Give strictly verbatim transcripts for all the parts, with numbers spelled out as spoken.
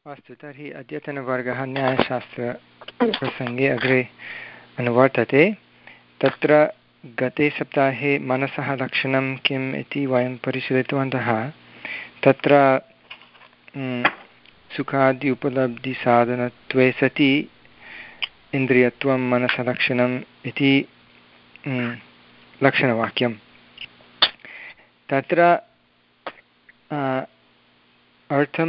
अस्तु, तर्हि अद्यतनवर्गः न्यायशास्त्रप्रसङ्गे अग्रे अनुवर्तते। तत्र गते सप्ताहे मनसः लक्षणं किम् इति वयं परिशीलितवन्तः। तत्र सुखादि उपलब्धिसाधनत्वे सति इन्द्रियत्वं मनसः लक्षणम् इति लक्षणवाक्यं। तत्र अर्थं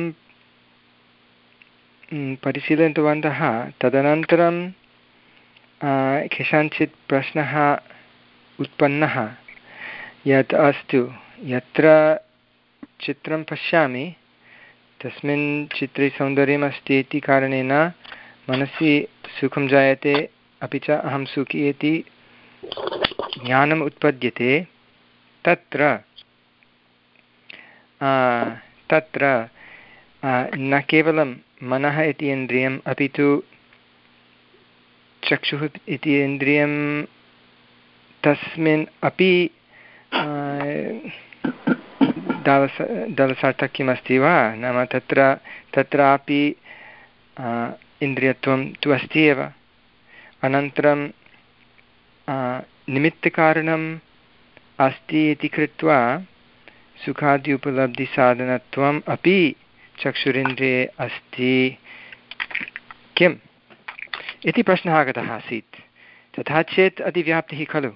परिशीलितवन्तः। तदनन्तरं केषाञ्चित् प्रश्नः उत्पन्नः यत् अस्तु, यत्र चित्रं पश्यामि तस्मिन् चित्रे सौन्दर्यमस्ति इति कारणेन मनसि सुखं जायते, अपि च अहं सुखी इति ज्ञानम् उत्पद्यते। तत्र तत्र न केवलं मनः इति इन्द्रियम् अपि तु चक्षुः इति इन्द्रियं तस्मिन् अपि दलस दलसार्थक्यमस्ति वा? नाम तत्र तत्रापि इन्द्रियत्वं तु अस्ति एव। अनन्तरं निमित्तकारणम् अस्ति इति कृत्वा सुखादि उपलब्धिसाधनत्वम् अपि चक्षुरिन्द्रिये अस्ति किम् इति प्रश्नः आगतः आसीत्। तथा चेत् अतिव्याप्तिः खलु?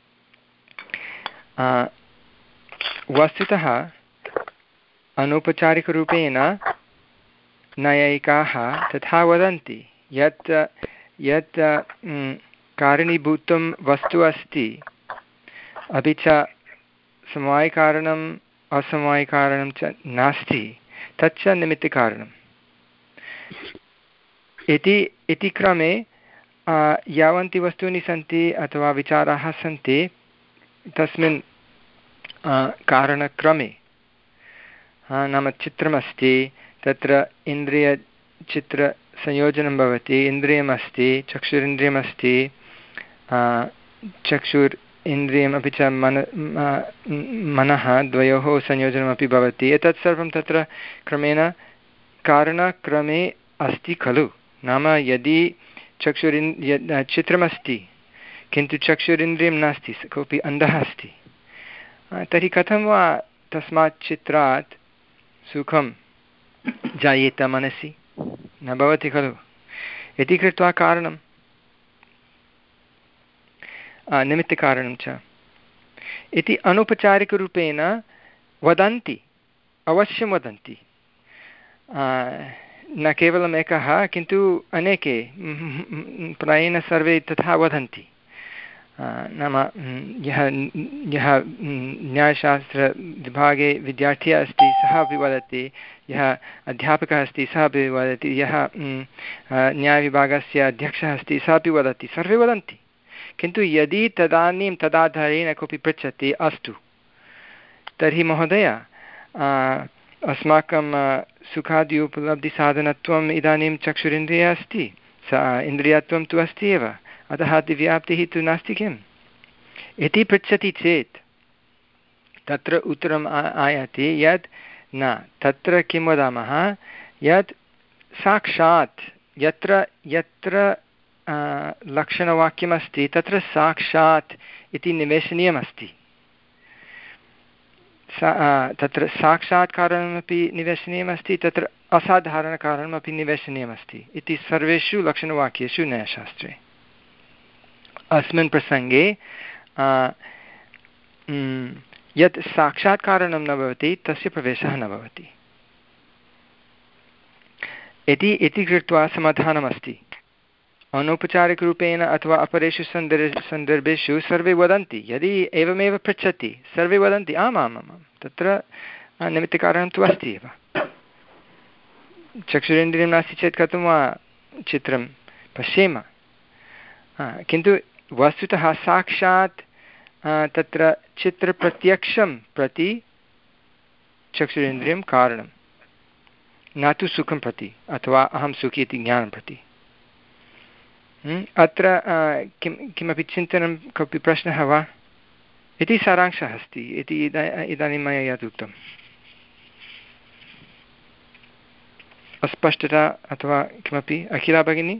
वस्तुतः अनौपचारिकरूपेण नैयायिकाः तथा वदन्ति यत् यत् कारणीभूतं वस्तु अस्ति, अपि च समवायिकारणम् असमवायिकारणं च नास्ति, तच्च निमित्तकारणम् इति इति क्रमे यावन्ति वस्तूनि सन्ति अथवा विचाराः सन्ति तस्मिन् कारणक्रमे, नाम चित्रमस्ति, तत्र इन्द्रियचित्रसंयोजनं भवति, इन्द्रियमस्ति, चक्षुरिन्द्रियमस्ति, चक्षुर् इन्द्रियम् अपि च मन मनः द्वयोः संयोजनमपि भवति। एतत् सर्वं तत्र क्रमेण कारणक्रमे अस्ति खलु? नाम यदि चक्षुरिन् यद् चित्रमस्ति किन्तु चक्षुरिन्द्रियं नास्ति, कोऽपि अन्धः अस्ति, तर्हि कथं वा तस्मात् चित्रात् सुखं जायेत मनसि? न भवति खलु? इति कृत्वा कारणं निमित्तकारणं च इति अनौपचारिकरूपेण वदन्ति, अवश्यं वदन्ति। न केवलम् एकः किन्तु अनेके, प्रायेण सर्वे तथा वदन्ति। नाम यः यः न्यायशास्त्रविभागे विद्यार्थी अस्ति सः अपि वदति, यः अध्यापकः अस्ति सः अपि वदति, यः न्यायविभागस्य अध्यक्षः अस्ति सः अपि वदति, सर्वे वदन्ति। किन्तु यदि तदानीं तदाधारेण कोऽपि पृच्छति, अस्तु तर्हि महोदय अस्माकं सुखादि उपलब्धिसाधनत्वम् इदानीं चक्षुरिन्द्रिये अस्ति, स इन्द्रियत्वं तु अस्ति एव, अतः दिव्याप्तिः तु नास्ति किम् इति पृच्छति चेत् तत्र उत्तरम् आयाति यत् न, तत्र किं वदामः यत् साक्षात् यत्र यत्र लक्षणवाक्यमस्ति तत्र साक्षात् इति निवेशनीयमस्ति। सा तत्र साक्षात् कारणमपि निवेशनीयमस्ति, तत्र असाधारणकारणमपि निवेशनीयमस्ति इति सर्वेषु लक्षणवाक्येषु न्यायशास्त्रे। अस्मिन् प्रसङ्गे यत् साक्षात् कारणं न भवति तस्य प्रवेशः न भवति इति इति कृत्वा समाधानमस्ति। अनौपचारिकरूपेण अथवा अपरेषु सन्दर् सन्दर्भेषु सर्वे वदन्ति, यदि एवमेव पृच्छति सर्वे वदन्ति आम् आम् आम् तत्र निमित्तकारणं तु अस्ति एव। चक्षुरेन्द्रियं नास्ति चेत् कथं वा चित्रं पश्येम? किन्तु वस्तुतः साक्षात् तत्र चित्रप्रत्यक्षं प्रति चक्षुरेन्द्रियं कारणं, न तु सुखं प्रति अथवा अहं सुखी इति ज्ञानं प्रति। अत्र किं किमपि चिन्तनं, कोऽपि प्रश्नः वा इति सारांशः अस्ति इति इदानीं मया यत् उक्तम्। अस्पष्टता अथवा किमपि? अखिला भगिनी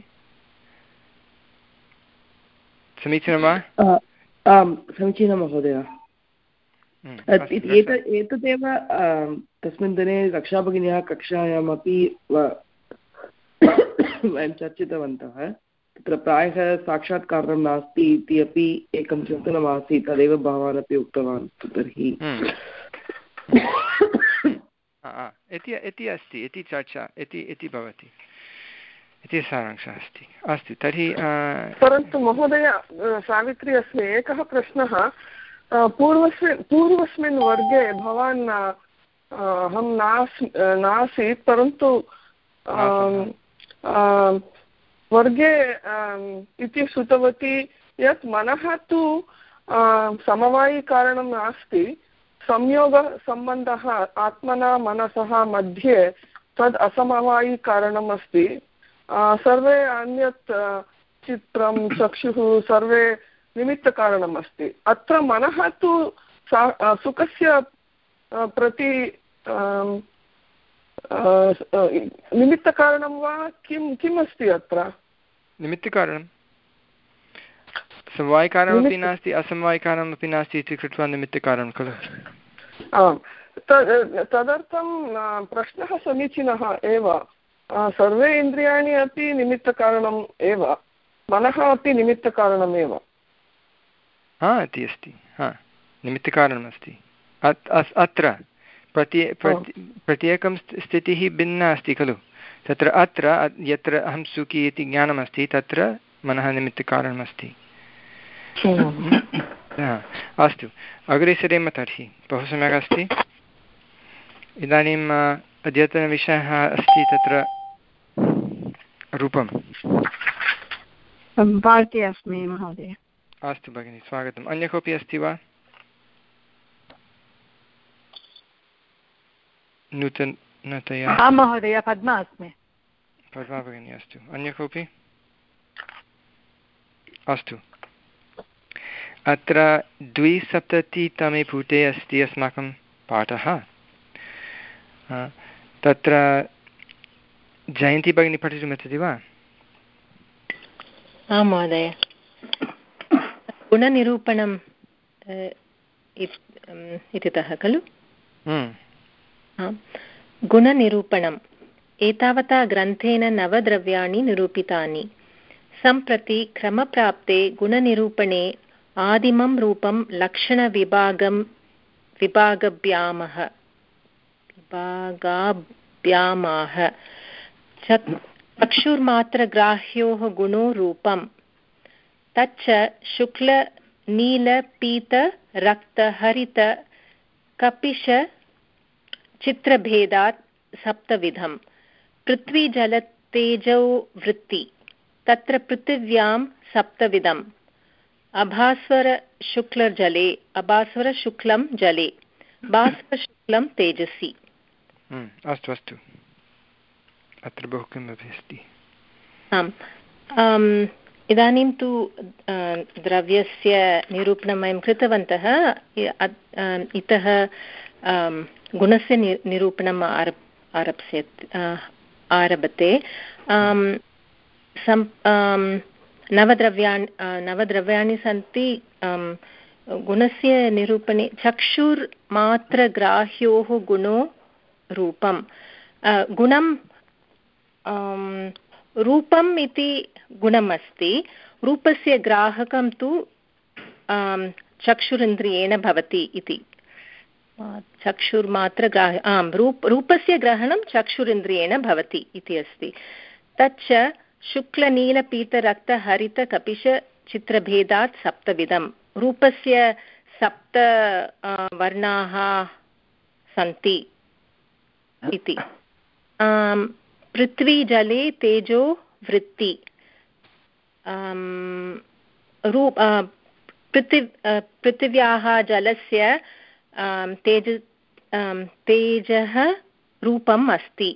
समीचीनं वा? आम् समीचीनं महोदय। एतदेव तस्मिन् दिने रक्षाभगिन्याः कक्षायामपि वयं चर्चितवन्तः। तत्र प्रायः साक्षात्कारं नास्ति इति अपि एकं चिन्तनमासीत्, तदेव भवान् अपि उक्तवान्। तर्हि इति अस्ति, इति चर्चा इति इति भवति, इति सारांशः अस्ति। अस्तु तर्हि परन्तु महोदय सावित्री अस्मि, एकः प्रश्नः। पूर्वस्मिन् पूर्वस्मिन् वर्गे भवान् अहं नास् नासीत् परन्तु वर्गे इति श्रुतवती यत् मनः तु समवायिकारणं नास्ति, संयोगसम्बन्धः आत्मना मनसः मध्ये तद् असमवायिकारणम् अस्ति। सर्वे अन्यत् चित्रं चक्षुः सर्वे निमित्तकारणम् अस्ति। अत्र मनः तु सुखस्य प्रति निमित्तकारणं वा किं किम् अस्ति अत्र? निमित्तकारणं समवायिकारणमपि नास्ति असमवायिकारणमपि नास्ति इति कृत्वा निमित्तकारणं खलु। आम्, तदर्थं प्रश्नः समीचीनः एव। सर्वे इन्द्रियाणि अपि निमित्तकारणम् एव, मनः अपि निमित्तकारणमेव। हा इति अस्ति, हा निमित्तकारणमस्ति। अत्र प्रति प्रत्येकं स्थितिः भिन्ना अस्ति खलु। तत्र अत्र यत्र अहं सुखी इति ज्ञानमस्ति तत्र मनः निमित्तकारणमस्ति। अस्तु अग्रे सरेम तर्हि। बहु सम्यक् अस्ति। इदानीम् अद्यतनविषयः अस्ति तत्र रूपं। भारती अस्मि महोदय। अस्तु भगिनि स्वागतम्। अन्य कोऽपि अस्ति वा नूतनतया? आं महोदय पद्मा अस्मि। पद्मा भगिनी अस्तु। अन्य कोऽपि? अस्तु अत्र द्विसप्ततितमे पुटे अस्ति अस्माकं पाठः। तत्र जयन्ती भगिनी पठितुमिच्छति वा? आं महोदय। गुणनिरूपणम् इत्यतः खलु? गुणनिरूपणम्। एतावता ग्रन्थेन नवद्रव्याणि निरूपितानि। सम्प्रति क्रमप्राप्ते गुणनिरूपणे आदिमं रूपं लक्षणविभागं विभागभ्यामः विभागाभ्यामाह चक्षुर्मात्रग्राह्योः गुणो रूपं तच्च शुक्लनीलपीतरक्तहरित कपिश चित्रभेदात् सप्तविधम्। पृथ्वीजलतेजो वृत्ति तत्र पृथिव्यां सप्तविधम्। अभास्वरशुक्लजले अभास्वरशुक्लं जले भास्वरशुक्लं तेजसि। अस्तु अस्तु अत्र बहु किमपि अस्ति। आम् इदानीं तु द्रव्यस्य निरूपणं वयं कृतवन्तः। इतः गुणस्य निरूपणम् आरप् आरप्स्यत् आरभते। नवद्रव्याणि नवद्रव्याणि सन्ति। गुणस्य निरूपणे चक्षुर्मात्रग्राह्योः गुणो रूपं। गुणं रूपम् इति गुणम् अस्ति। रूपस्य ग्राहकं तु चक्षुरिन्द्रियेण भवति इति। चक्षुर्मात्रग्राह्य आम् रूप रूपस्य ग्रहणं चक्षुरिन्द्रियेण भवति इति अस्ति। तच्च शुक्लनीलपीतरक्तहरितकपिशचित्रभेदात् सप्तविधम्। रूपस्य सप्त वर्णाः सन्ति इति। पृथ्वी जले तेजो वृत्ति। रूप पृथ्वी पृथिव्याः जलस्य तेज तेजः रूपम् अस्ति।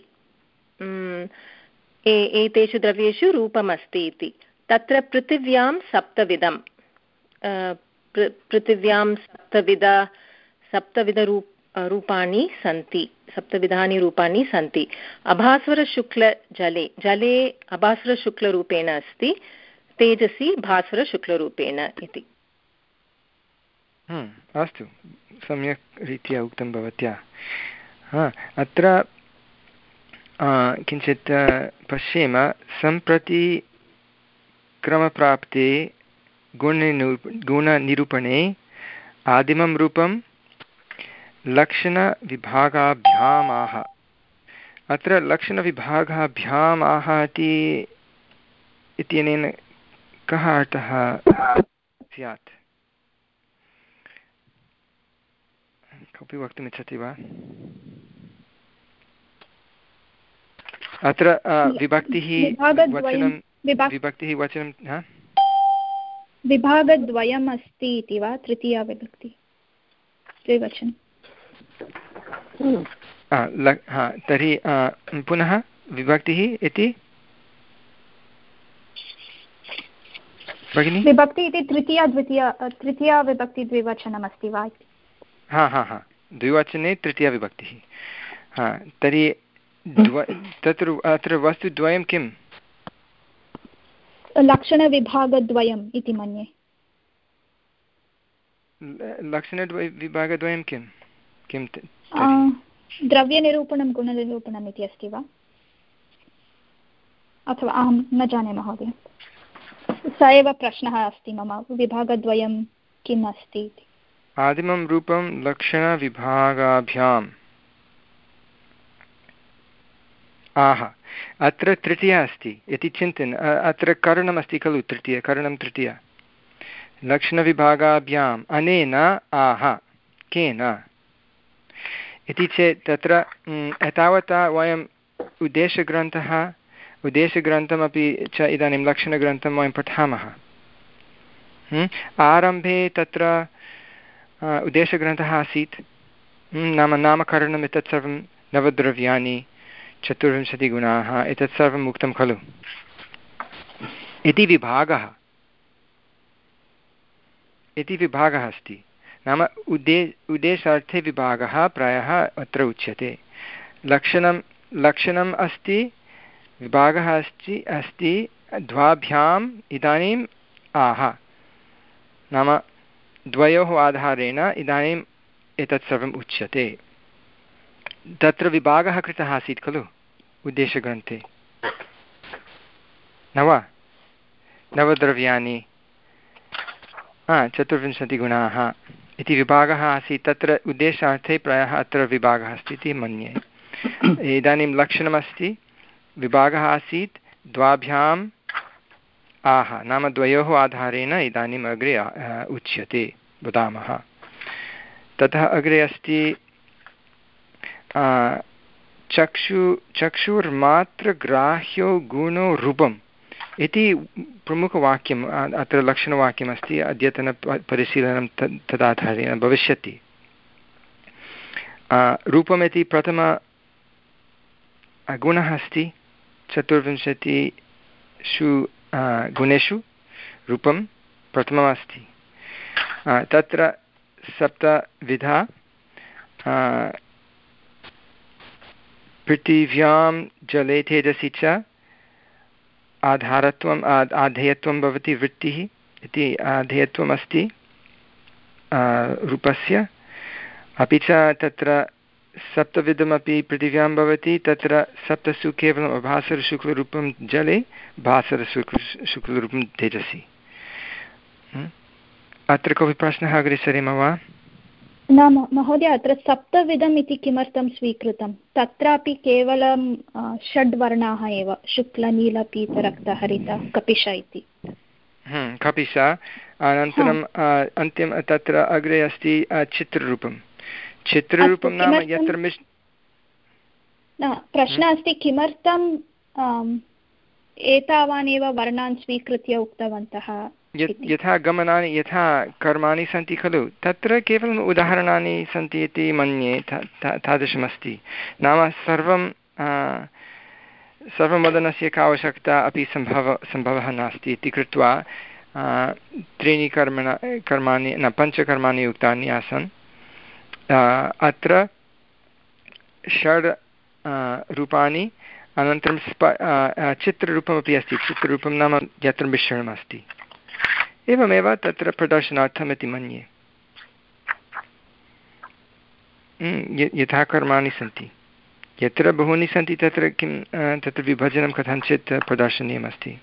एतेषु द्रव्येषु रूपम् अस्ति इति। तत्र पृथिव्यां सप्तविधम्। पृथिव्यां सप्तविध सप्तविधरूप रूपाणि सन्ति सप्तविधानि रूपाणि सन्ति अभास्वरशुक्लजले जले अभास्वरशुक्लरूपेण अस्ति तेजसि भास्वरशुक्लरूपेण इति अस्तु सम्यक् रीत्या उक्तं भवत्या हा अत्र किञ्चित् पश्येम सम्प्रति क्रमप्राप्ते गुणनिरू गुणनिरूपणे आदिमं रूपं लक्षणविभागाभ्याम् आह अत्र लक्षणविभागाभ्याम् आह इति इत्यनेन कः अर्थः स्यात् कोऽपि वक्तुमिच्छति वा अत्र विभक्तिः वचनं विभक्तिः वचनं विभागद्वयम् अस्ति इति वा तृतीया विभक्ति द्विवचनं तर्हि पुनः विभक्तिः इति भगिनि विभक्ति इति तृतीया द्वितीया तृतीया विभक्ति द्विवचनम् अस्ति वा हा हा हा द्विवचने तृतीया विभक्तिः हा तर्हि द्व तत्र अत्र वस्तुद्वयं किम् लक्षणविभागद्वयम् इति मन्ये लक्षणविभागद्वयं किं किं द्रव्यनिरूपणं गुणनिरूपणम् इति अस्ति वा अथवा अहं न जाने महोदय स एव प्रश्नः अस्ति मम विभागद्वयं किम् अस्ति इति आदिमं रूपं लक्षणविभागाभ्याम् आह अत्र तृतीया अस्ति इति चिन्तयन् अत्र करणमस्ति खलु तृतीय करणं तृतीया लक्षणविभागाभ्याम् अनेन आह केन इति चेत् तत्र एतावता वयम् उद्देशग्रन्थः उद्देशग्रन्थमपि च इदानीं लक्षणग्रन्थं वयं पठामः आरम्भे तत्र उद्देशग्रन्थः आसीत् नाम नामकरणम् एतत् सर्वं नवद्रव्याणि चतुर्विंशतिगुणाः एतत् सर्वम् उक्तं खलु इति विभागः इति विभागः अस्ति नाम उद्दे उद्देशार्थे विभागः प्रायः अत्र उच्यते लक्षणं लक्षणम् अस्ति विभागः अस्ति अस्ति द्वाभ्याम् इदानीम् आह नाम द्वयोः आधारेण इदानीम् एतत् सर्वम् उच्यते तत्र विभागः कृतः आसीत् खलु उद्देशग्रन्थे न वा नवद्रव्याणि चतुर्विंशतिगुणाः इति विभागः आसीत् तत्र उद्देशार्थे प्रायः अत्र विभागः अस्ति इति मन्ये इदानीं लक्षणमस्ति विभागः आसीत् द्वाभ्याम् आह नाम द्वयोः आधारेण इदानीम् अग्रे उच्यते वदामः ततः अग्रे अस्ति चक्षु चक्षुर्मात्रग्राह्यो गुणो रूपम् इति प्रमुखवाक्यम् अत्र लक्षणवाक्यमस्ति अद्यतन परिशीलनं तद् तदाधारेण भविष्यति रूपमिति प्रथम गुणः अस्ति चतुर्विंशतिषु गुणेषु रूपं प्रथममस्ति तत्र सप्तविधा पृथिव्यां जले तेजसि च आधारत्वम् आधेयत्वं भवति वृत्तिः इति आधेयत्वम् अस्ति रूपस्य अपि च तत्र सप्तविधमपि पृथिव्यां भवति तत्र सप्तसु केवलम् अभासरशुक्लरूपं जले भासरशुक्ल शुक्लरूपं तेजसि अत्र कोऽपि प्रश्नः अग्रे सरेम वा न महोदय अत्र सप्तविधम् इति किमर्थं स्वीकृतं तत्रापि केवलं षड्वर्णाः एव शुक्ल नील पीत रक्त हरित कपिश इति कपिश अनन्तरम् अन्त्यं तत्र अग्रे अस्ति चित्ररूपं चित्ररूपं नाम यत्र मिश् प्रश्नः अस्ति किमर्थं एतावानेव वर्णान् स्वीकृत्य उक्तवन्तः यथा गमनानि यथा कर्माणि सन्ति खलु तत्र केवलम् उदाहरणानि सन्ति इति मन्ये तादृशमस्ति नाम सर्वं सर्वं वदनस्य का आवश्यकता अपि सम्भव सम्भवः नास्ति इति कृत्वा त्रीणि कर्मण कर्माणि न पञ्चकर्माणि उक्तानि आसन् अत्र षड् रूपाणि अनन्तरं स्प चित्ररूपमपि अस्ति। चित्ररूपं नाम यत्र मिश्रणमस्ति। एवमेव तत्र प्रदर्शनार्थमिति मन्ये। यथा कर्माणि सन्ति, यत्र बहूनि सन्ति तत्र किं तत्र विभजनं कथञ्चित् प्रदर्शनीयमस्ति।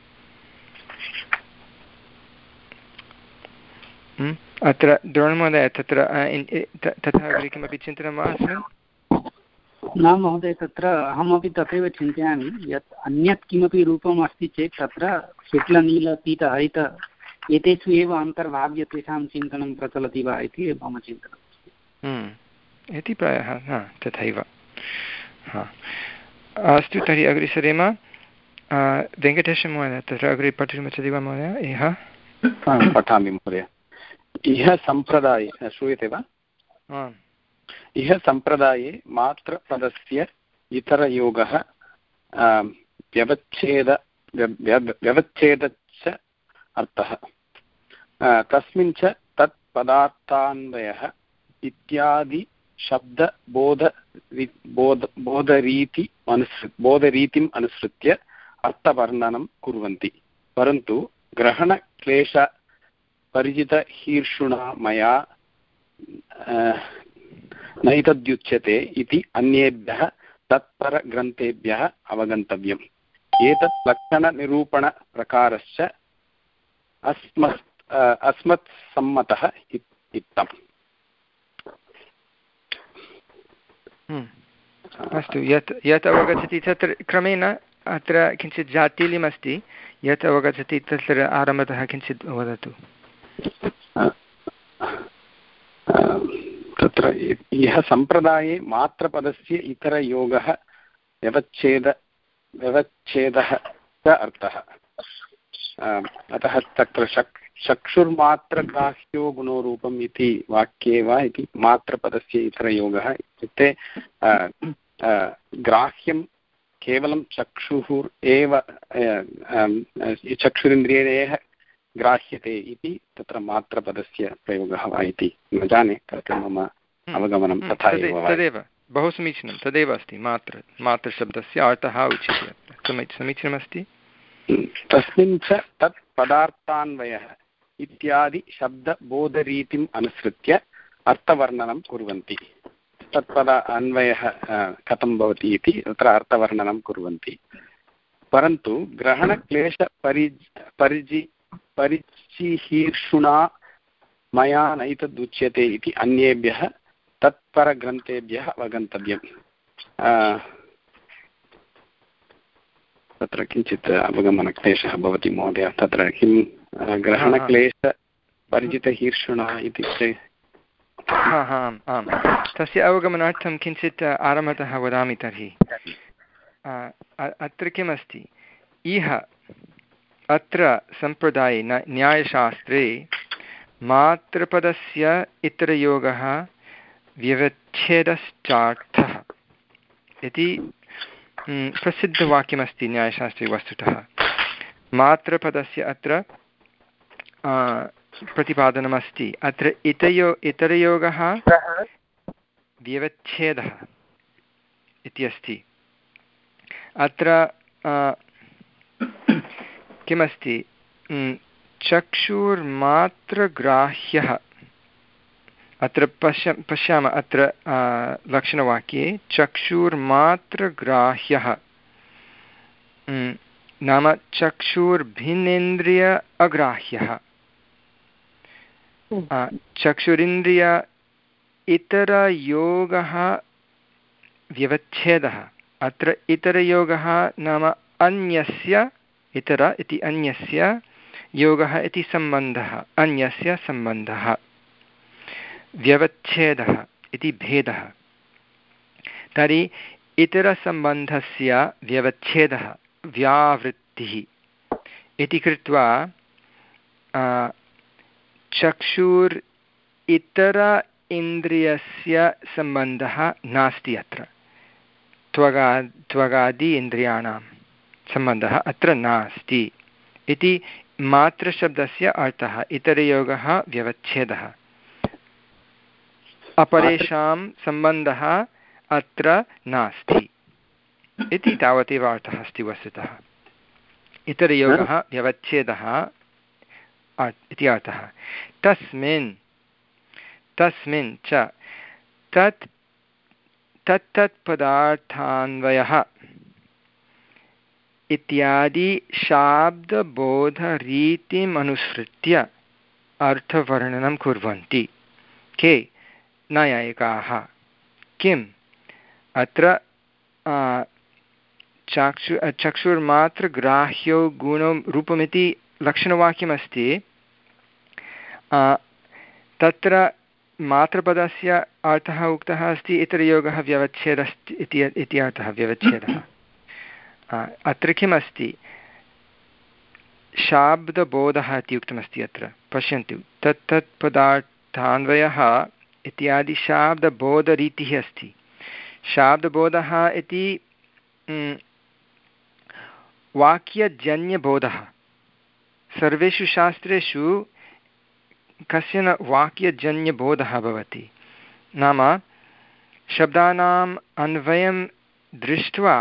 अत्र द्रोणमहोदय तत्र तथा अग्रे किमपि चिन्तनं वा अस्मिन्? न महोदय, तत्र अहमपि तथैव चिन्तयामि यत् अन्यत् किमपि रूपम् अस्ति चेत् तत्र शुक्लनील पीत हरित एतेषु एव अन्तर्भाव्य तेषां चिन्तनं प्रचलति वा इति मम चिन्तनम् इति प्रायः हा तथैव। हा अस्तु, तर्हि अग्रे सरेम। वेङ्कटेशमहोदय तत्र अग्रे पठितुमिच्छति वा महोदय? इह पठामि महोदय। इह सम्प्रदाये, श्रूयते वा? इह सम्प्रदाये मात्रपदस्य इतरयोगः व्यवच्छेद व्यवच्छेदश्च अर्थः। तस्मिन् च तत् पदार्थान्वयः इत्यादि शब्दबोध बोध बोधरीति अनुसृ बोधरीतिम् अनुसृत्य अर्थवर्णनं कुर्वन्ति। परन्तु ग्रहणक्लेश परिचितहीर्षुणा मया नैतद्युच्यते इति अन्येभ्यः तत्परग्रन्थेभ्यः अवगन्तव्यम्। एतत् लक्षणनिरूपणप्रकारश्च अस्मत् अस्मत्सम्मतः इत्थम्। अस्तु, यत् यत् अवगच्छति तत्र क्रमेण अत्र किञ्चित् जातीयमस्ति। यत् अवगच्छति तत्र आरम्भतः किञ्चित् वदतु। तत्र यः सम्प्रदाये मात्रपदस्य इतरयोगः व्यवच्छेद व्यवच्छेदः च अर्थः। अतः तत्र चक् चक्षुर्मात्रग्राह्यो गुणोरूपम् इति वाक्ये वा इति मात्रपदस्य इतरयोगः इत्युक्ते ग्राह्यं केवलं चक्षुः एव चक्षुरिन्द्रियेण ग्राह्यते इति तत्र मात्रपदस्य प्रयोगः वा इति न जाने, तत्र मम अवगमनं तथा एव। तदेव बहु समीचीनं, तदेव अस्ति। मात्र मात्रशब्दस्य अर्थः उच्यते, समीचीनमस्ति। तस्मिन् च तत् पदार्थान्वयः इत्यादि शब्दबोधरीतिम् अनुसृत्य अर्थवर्णनं कुर्वन्ति। तत्पद अन्वयः कथं भवति इति तत्र अर्थवर्णनं कुर्वन्ति। परन्तु ग्रहणक्लेशपरि परिजि परिचिहीर्षुणा मया नैतदुच्यते इति अन्येभ्यः तत्परग्रन्थेभ्यः अवगन्तव्यम्। तत्र किञ्चित् अवगमनक्लेशः भवति महोदय। तत्र किं ग्रहणक्लेशपरिचितहीर्षुणा इत्युक्ते? हा हा आम्, तस्य अवगमनार्थं किञ्चित् आरम्भतः वदामि। तर्हि अत्र किमस्ति? इह अत्र सम्प्रदाये न्यायशास्त्रे मात्रपदस्य इतरयोगः व्यवच्छेदश्चार्थः इति प्रसिद्धवाक्यमस्ति न्यायशास्त्रे। वस्तुतः मात्रपदस्य अत्र प्रतिपादनमस्ति। अत्र इतयो इतरयोगः व्यवच्छेदः इति अस्ति। अत्र किमस्ति? चक्षुर्मात्रग्राह्यः। अत्र पश्य पश्यामः अत्र लक्षणवाक्ये चक्षुर्मात्रग्राह्यः नाम चक्षुर्भिन्नेन्द्रिय अग्राह्यः। चक्षुरिन्द्रिय इतरयोगः व्यवच्छेदः। अत्र इतरयोगः नाम अन्यस्य, इतर इति अन्यस्य, योगः इति सम्बन्धः, अन्यस्य सम्बन्धः, व्यवच्छेदः इति भेदः। तर्हि इतरसम्बन्धस्य व्यवच्छेदः व्यावृत्तिः इति कृत्वा चक्षुर् इतर इन्द्रियस्य सम्बन्धः नास्ति। अत्र त्वगा त्वगादि इन्द्रियाणां सम्बन्धः अत्र नास्ति इति मात्रशब्दस्य अर्थः। इतरयोगः व्यवच्छेदः। अपरेषां सम्बन्धः अत्र नास्ति इति तावदेव अर्थः अस्ति वस्तुतः। इतरयोगः व्यवच्छेदः इति अर्थः। तस्मिन् तस्मिन् च तत् तत्तत् पदार्थान्वयः इत्यादि शाब्दबोधरीतिम् अनुसृत्य अर्थवर्णनं कुर्वन्ति के नैयायिकाः। किम् अत्र चक्षु चक्षुर्मात्रग्राह्यो गुणो रूपमिति लक्षणवाक्यमस्ति। तत्र मात्रपदस्य अर्थः उक्तः अस्ति, इतरयोगः व्यवच्छेदस्ति इति अर्थः व्यवच्छेदः। अत्र किमस्ति, शाब्दबोधः इति उक्तमस्ति। अत्र पश्यन्तु, तत् तत् पदार्थान्वयः इत्यादि शाब्दबोधरीतिः अस्ति। शाब्दबोधः इति वाक्यजन्यबोधः। सर्वेषु शास्त्रेषु कश्चन वाक्यजन्यबोधः भवति। नाम शब्दानाम् अन्वयं दृष्ट्वा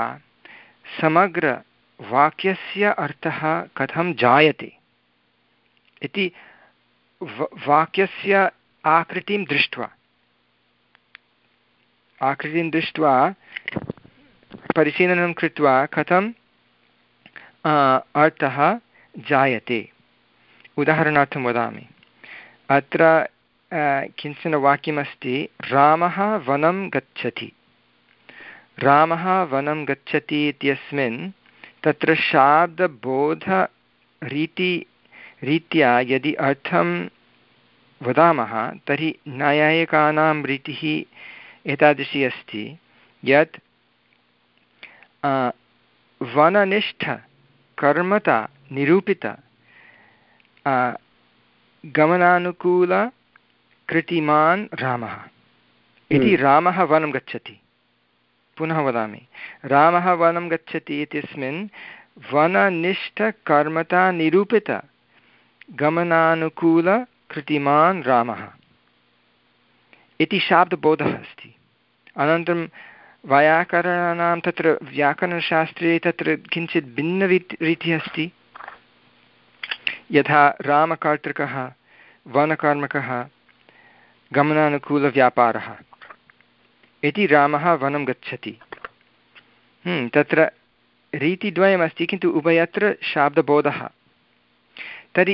समग्रवाक्यस्य अर्थः कथं जायते इति वाक्यस्य आकृतिं दृष्ट्वा आकृतिं दृष्ट्वा परिशीलनं कृत्वा कथं अर्थः जायते। उदाहरणार्थं वदामि। अत्र किञ्चन वाक्यमस्ति, रामः वनं गच्छति। रामः वनं गच्छति इत्यस्मिन् तत्र शाब्दबोधरीति रीत्या यदि अर्थं वदामः तर्हि नैयायिकानां रीतिः एतादृशी अस्ति यत् वननिष्ठकर्मता निरूपित गमनानुकूलकृतिमान् रामः इति रामः वनं गच्छति। पुनः वदामि, रामः वनं गच्छति इत्यस्मिन् वननिष्ठकर्मता निरूपित गमनानुकूलकृतिमान् रामः इति शाब्दबोधः अस्ति। अनन्तरं वैयाकरणानां तत्र व्याकरणशास्त्रे तत्र किञ्चित् भिन्नरीतिः अस्ति। यथा रामकर्तृकः, वनकर्मकः, गमनानुकूलव्यापारः इति रामः वनं गच्छति। तत्र रीतिद्वयमस्ति, किन्तु उभयत्र शाब्दबोधः। तर्हि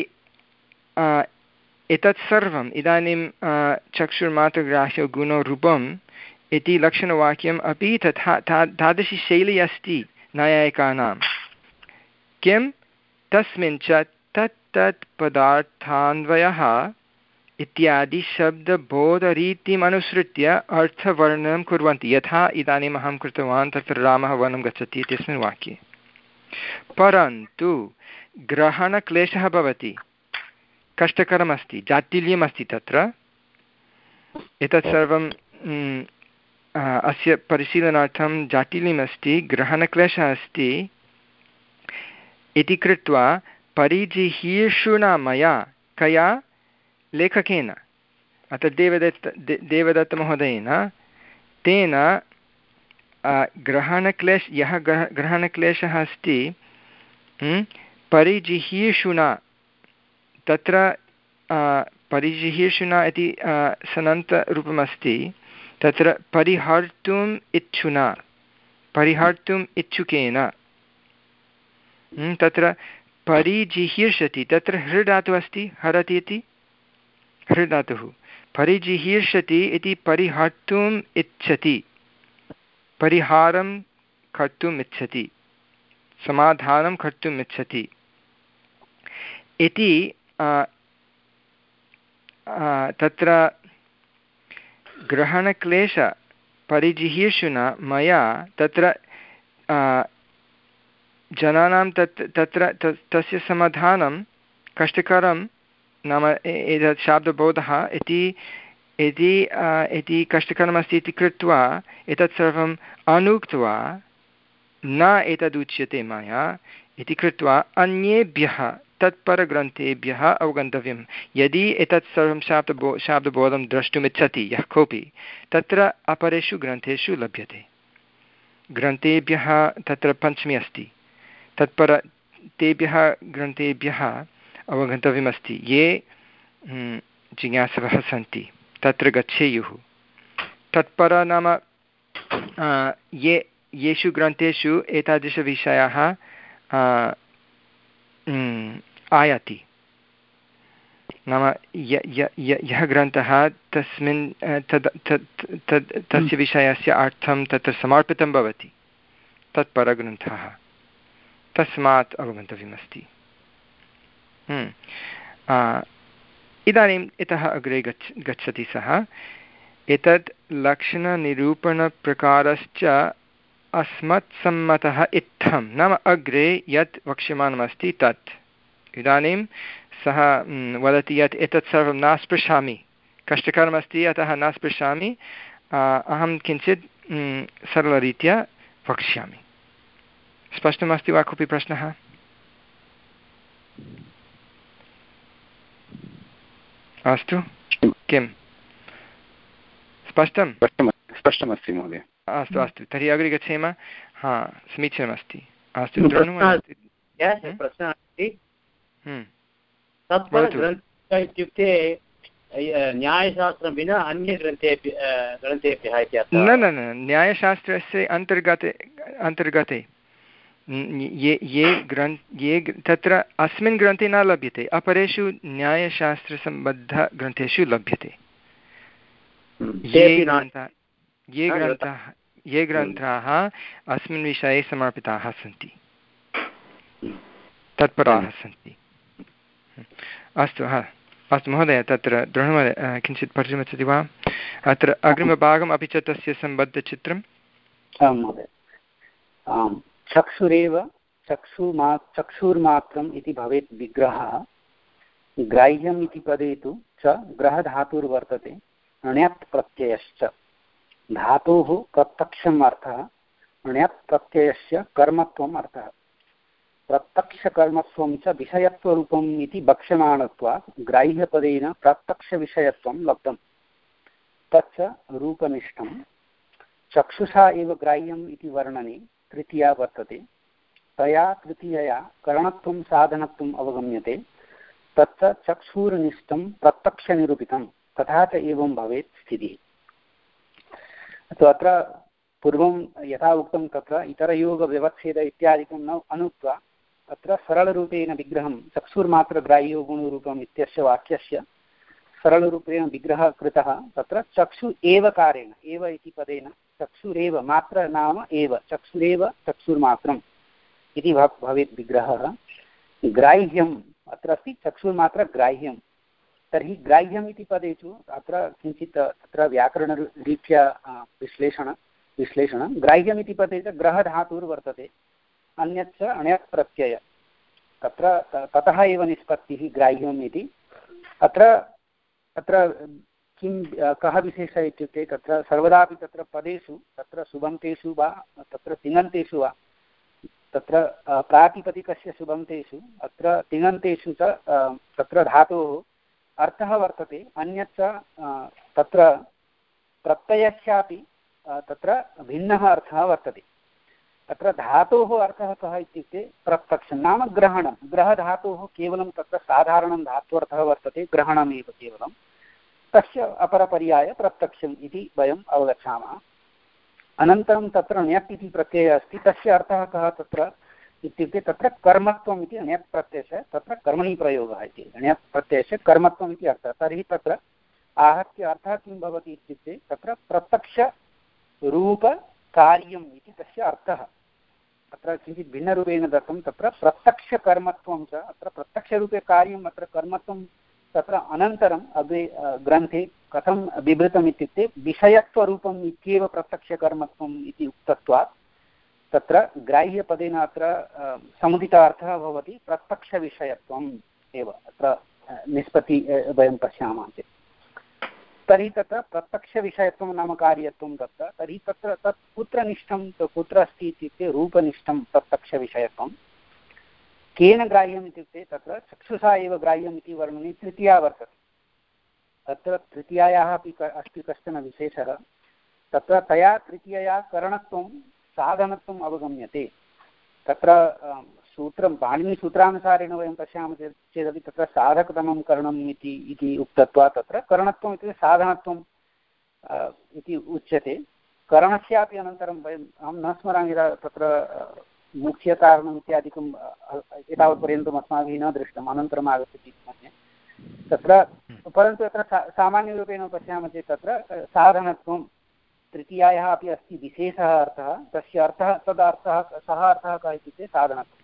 एतत् सर्वम् इदानीं चक्षुर्मात्रग्राह्यो गुणो रूपम् इति लक्षणवाक्यम् अपि तथा तादृशी शैली अस्ति नैयायिकानां। किं तस्मिन् च तत् तत् पदार्थान्वयः इत्यादि शब्दबोधरीतिम् अनुसृत्य अर्थवर्णनं कुर्वन्ति। यथा इदानीम् अहं कृतवान्, तत्र रामः वनं गच्छति इत्यस्मिन् वाक्ये। परन्तु ग्रहणक्लेशः भवति, कष्टकरमस्ति, जाटिल्यमस्ति तत्र। एतत् सर्वं अस्य परिशीलनार्थं जाटिल्यमस्ति, ग्रहणक्लेशः अस्ति इति कृत्वा परिजिहीर्षुणा मया कया लेखकेन, अत्र देवदत्त देवदत्तमहोदयेन तेन ग्रहणक्लेश यः ग्रह ग्रहणक्लेशः अस्ति परिजिहीर्षुणा, तत्र परिजिहीर्षुणा इति सनन्तरूपमस्ति। तत्र परिहर्तुम् इच्छुना, परिहर्तुम् इच्छुकेन। तत्र परिजिहीर्षति, तत्र हृधातुः अस्ति, हरति इति हृधातुः। परिजिहीर्षति इति परिहर्तुम् इच्छति, परिहारं कर्तुम् इच्छति, समाधानं कर्तुम् इच्छति इति तत्र ग्रहणक्लेश परिजिहीर्षुना मया तत्र जनानां तत् तत्र तस्य समाधानं कष्टकरं, नाम एतत् शाब्दबोधः इति इति इति कष्टकरमस्ति इति कृत्वा एतत् सर्वम् अनुक्त्वा न एतदुच्यते मया इति कृत्वा अन्येभ्यः तत्परग्रन्थेभ्यः अवगन्तव्यं। यदि एतत् सर्वं शाब्दबो शाब्दबोधं द्रष्टुमिच्छति यः कोऽपि, तत्र अपरेषु ग्रन्थेषु लभ्यते। ग्रन्थेभ्यः तत्र पञ्चमी अस्ति, तत्पर तेभ्यः ग्रन्थेभ्यः अवगन्तव्यमस्ति। ये जिज्ञासवः सन्ति तत्र गच्छेयुः। तत्पर नाम ये येषु ग्रन्थेषु एतादृशविषयाः आयाति, नाम यः ग्रन्थः तस्मिन् तद् तद् तस्य विषयस्य अर्थं तत्र समर्पितं भवति, तत्परग्रन्थः, तस्मात् अवगन्तव्यमस्ति। इदानीम् इतः अग्रे गच्छ गच्छति सः। एतत् लक्षणनिरूपणप्रकारश्च अस्मत्सम्मतः इत्थं, नाम अग्रे यत् वक्ष्यमाणमस्ति तत्। इदानीं सः वदति यत् एतत् सर्वं न स्पृशामि, कष्टकरमस्ति अतः न स्पृशामि, अहं किञ्चित् सरलरीत्या वक्ष्यामि। स्पष्टमस्ति वा? कोऽपि प्रश्नः? अस्तु, किं स्पष्टं? स्पष्टमस्ति महोदय। अस्तु अस्तु, तर्हि अग्रे गच्छेम। हा, समीचीनमस्ति। अस्तु, प्रश्नः अस्ति, तत्परग्रन्थः इत्युक्ते न्यायशास्त्रं विना अन्यग्रन्थेभ्यः ग्रन्थेभ्यः इति अर्थः? न न न, न्यायशास्त्रस्य अन्तर्गते अन्तर्गते ये ये ग्रन्थ ये तत्र अस्मिन् ग्रन्थे न लभ्यते, अपरेषु न्यायशास्त्रसम्बद्धग्रन्थेषु लभ्यते। ये ग्रन्थाः ये ग्रन्थाः ये ग्रन्थाः अस्मिन् विषये समर्पिताः सन्ति, तत्पराः सन्ति। अस्तु, हा अस्तु महोदय, तत्र दृढमहोदय किञ्चित् परिचयमस्ति वा अत्र अग्रिमभागम् अपि च तस्य सम्बद्धचित्रम्? आं महोदय। आम्, चक्षुरेव चक्षुमा चक्षुर्मात्रम् इति भवेत् विग्रहः। ग्राह्यम् इति पदे तु च ग्रहधातुर्वर्तते, ण्यत् प्रत्ययश्च। धातोः प्रत्यक्षम् अर्थः, ण्यत् प्रत्ययस्य कर्मत्वम् अर्थः। प्रत्यक्षकर्मत्वं च विषयत्वरूपम् इति वक्ष्यमाणत्वात् ग्राह्यपदेन प्रत्यक्षविषयत्वं लब्धम्। तच्च रूपनिष्ठं। चक्षुषा एव ग्राह्यम् इति वर्णने तृतीया वर्तते। तया तृतीयया करणत्वं साधनत्वम् अवगम्यते। तच्च चक्षुर्निष्ठं प्रत्यक्षनिरूपितं, तथा च एवं भवेत् स्थितिः। तो अत्र पूर्वं यथा उक्तं तत्र इतरयोगव्यवच्छेद इत्यादिकं न अनुक्त्वा अत्र सरलरूपेण विग्रहं चक्षुर्मात्रग्राह्यो गुणरूपम् इत्यस्य वाक्यस्य सरलरूपेण विग्रहः कृतः। तत्र चक्षु एव कारेण, एव इति पदेन चक्षुरेव, मात्र नाम एव, चक्षुरेव चक्षुर्मात्रम् इति भवेत् विग्रहः। ग्राह्यम् अत्र अस्ति चक्षुर्मात्रग्राह्यं। तर्हि ग्राह्यम् इति पदेषु अत्र किञ्चित् तत्र व्याकरणरीत्या विश्लेषण विश्लेषणं ग्राह्यम् इति पदे च ग्रहधातुर्वर्तते, अन्यच्च अण्यत् प्रत्यय, तत्र ततः एव निष्पत्तिः ग्राह्यम् इति। अत्र अत्र किं कः विशेषः इत्युक्ते तत्र सर्वदापि तत्र पदेषु तत्र सुबन्तेषु वा तत्र तिङन्तेषु वा तत्र प्रातिपदिकस्य सुबन्तेषु अत्र तिङन्तेषु च तत्र धातोः अर्थः वर्तते, अन्यच्च तत्र प्रत्ययस्यापि तत्र भिन्नः अर्थः वर्तते। तत्र धातोः अर्थः कः इत्युक्ते प्रत्यक्षं नाम ग्रहणं। ग्रहधातोः केवलं तत्र साधारणं धात्वर्थः वर्तते, ग्रहणमेव केवलं, तस्य अपरपर्याय प्रत्यक्षम् इति वयम् अवगच्छामः। अनन्तरं तत्र ण्यत् इति प्रत्ययः अस्ति, तस्य अर्थः कः तत्र इत्युक्ते तत्र कर्मत्वम् इति ण्यत् प्रत्ययस्य तत्र कर्मणि प्रयोगः इति ण्यत् प्रत्ययस्य कर्मत्वम् इति अर्थः। तर्हि तत्र आहत्य अर्थः किं भवति इत्युक्ते तत्र प्रत्यक्षरूपकार्यम् इति तस्य अर्थः। अत्र किञ्चित् भिन्नरूपेण दत्तं, तत्र प्रत्यक्षकर्मत्वं च अत्र प्रत्यक्षरूपे कार्यम् अत्र कर्मत्वं तत्र अनन्तरम् अग्रे ग्रन्थे कथं विवृतम् इत्युक्ते विषयत्वरूपम् इत्येव प्रत्यक्षकर्मत्वम् इति उक्तत्वात् तत्र ग्राह्यपदेन अत्र समुदितार्थः भवति प्रत्यक्षविषयत्वम् एव अत्र निष्पत्ति वयं पश्यामः चेत्। तर्हि तत्र प्रत्यक्षविषयत्वं नाम कार्यत्वं दत्तं। तर्हि तत्र तत् कुत्र निष्ठं कुत्र अस्ति इत्युक्ते रूपनिष्ठं प्रत्यक्षविषयत्वं। केन ग्राह्यम् इत्युक्ते तत्र चक्षुषा एव ग्राह्यम् इति वर्णने तृतीया वर्तते। तत्र तृतीयायाः अपि अस्ति कश्चन विशेषः। तत्र तया तृतीयया करणत्वं साधनत्वम् अवगम्यते। तत्र सूत्रं पाणिनिसूत्रानुसारेण वयं पश्यामः चेत् चेदपि तत्र साधकतमं करणम् इति इति उक्तत्वात् तत्र करणत्वम् इत्युक्ते साधनत्वम् इति उच्यते। करणस्यापि अनन्तरं वयम् अहं न स्मरामि यदा तत्र मुख्यकारणम् इत्यादिकम् एतावत्पर्यन्तम् अस्माभिः न दृष्टम्, अनन्तरम् आगच्छति मन्ये तत्र। परन्तु तत्र सामान्यरूपेण पश्यामः चेत् तत्र साधनत्वं तृतीयायाः अपि अस्ति विशेषः अर्थः। तस्य अर्थः तदर्थः सः अर्थः कः इत्युक्ते साधनत्वं।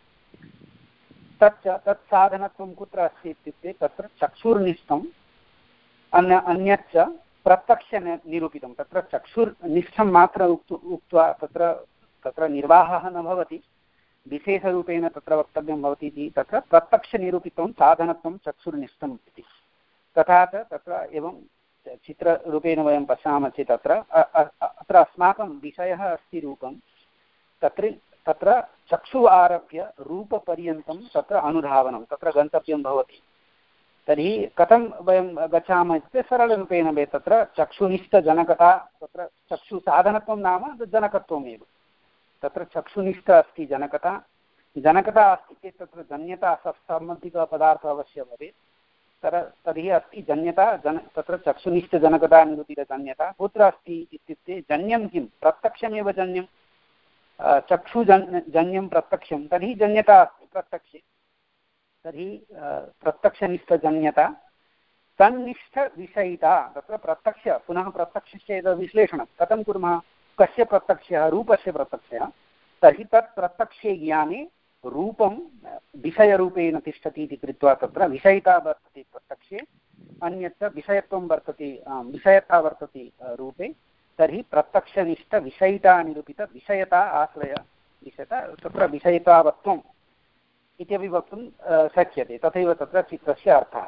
तच्च तत् साधनत्वं कुत्र अस्ति इत्युक्ते तत्र चक्षुर्निष्ठम् अन्य अन्यच्च प्रत्यक्षनिरूपितं। तत्र चक्षुर्निष्ठं मात्र उक्त उक्त्वा तत्र तत्र निर्वाहः न भवति, विशेषरूपेण तत्र वक्तव्यं भवति इति तत्र प्रत्यक्षनिरूपितं साधनत्वं चक्षुर्निष्ठम् इति। तथा च तत्र एवं चित्ररूपेण वयं पश्यामः चेत् तत्र अत्र अस्माकं विषयः अस्ति रूपं। तत्र तत्र चक्षु आरभ्य रूपपर्यन्तं तत्र अनुधावनं तत्र गन्तव्यं भवति। तर्हि कथं वयं गच्छामः इत्युक्ते सरलरूपेण तत्र चक्षुनिष्ठजनकता, तत्र चक्षुसाधनत्वं नाम जनकत्वमेव। तत्र चक्षुनिष्ठ अस्ति जनकता। जनकता अस्ति चेत् तत्र जन्यता सम्बन्धितपदार्थः अवश्यं भवेत्। तर तर्हि अस्ति जन्यता जन तत्र चक्षुनिष्ठजनकता निरूपितजन्यता कुत्र अस्ति इत्युक्ते जन्यं किं प्रत्यक्षमेव जन्यं चक्षुजन् जन्यं प्रत्यक्षं तर्हि जन्यता अस्ति प्रत्यक्षे। तर्हि प्रत्यक्षनिष्ठजन्यता तन्निष्ठविषयिता तत्र प्रत्यक्ष पुनः प्रत्यक्षस्य यद् विश्लेषणं कथं कुर्मः, कस्य प्रत्यक्षः रूपस्य प्रत्यक्षः। तर्हि तत् प्रत्यक्षे ज्ञाने रूपं विषयरूपेण तिष्ठति इति कृत्वा तत्र विषयिता वर्तते प्रत्यक्षे, अन्यत्र विषयत्वं वर्तते विषयता वर्तते रूपे। तर्हि प्रत्यक्षनिष्ठविषयिता निरूपित विषयता आश्रय विषयता तत्र विषयितावत्वम् इत्यपि वक्तुं शक्यते। तथैव तत्र चित्रस्य अर्थः।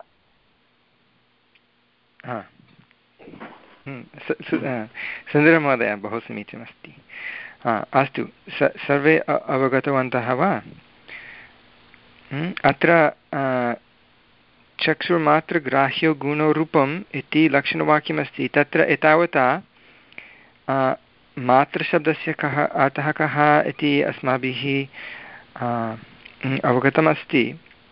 सुन्दरमहोदय, बहु समीचीनमस्ति। अस्तु, सर्वे अवगतवन्तः वा? अत्र चक्षुर्मात्रग्राह्यो गुणो रूपम् इति लक्षणवाक्यमस्ति। तत्र एतावता मात्रशब्दस्य कः अर्थः कः इति अस्माभिः अवगतमस्ति।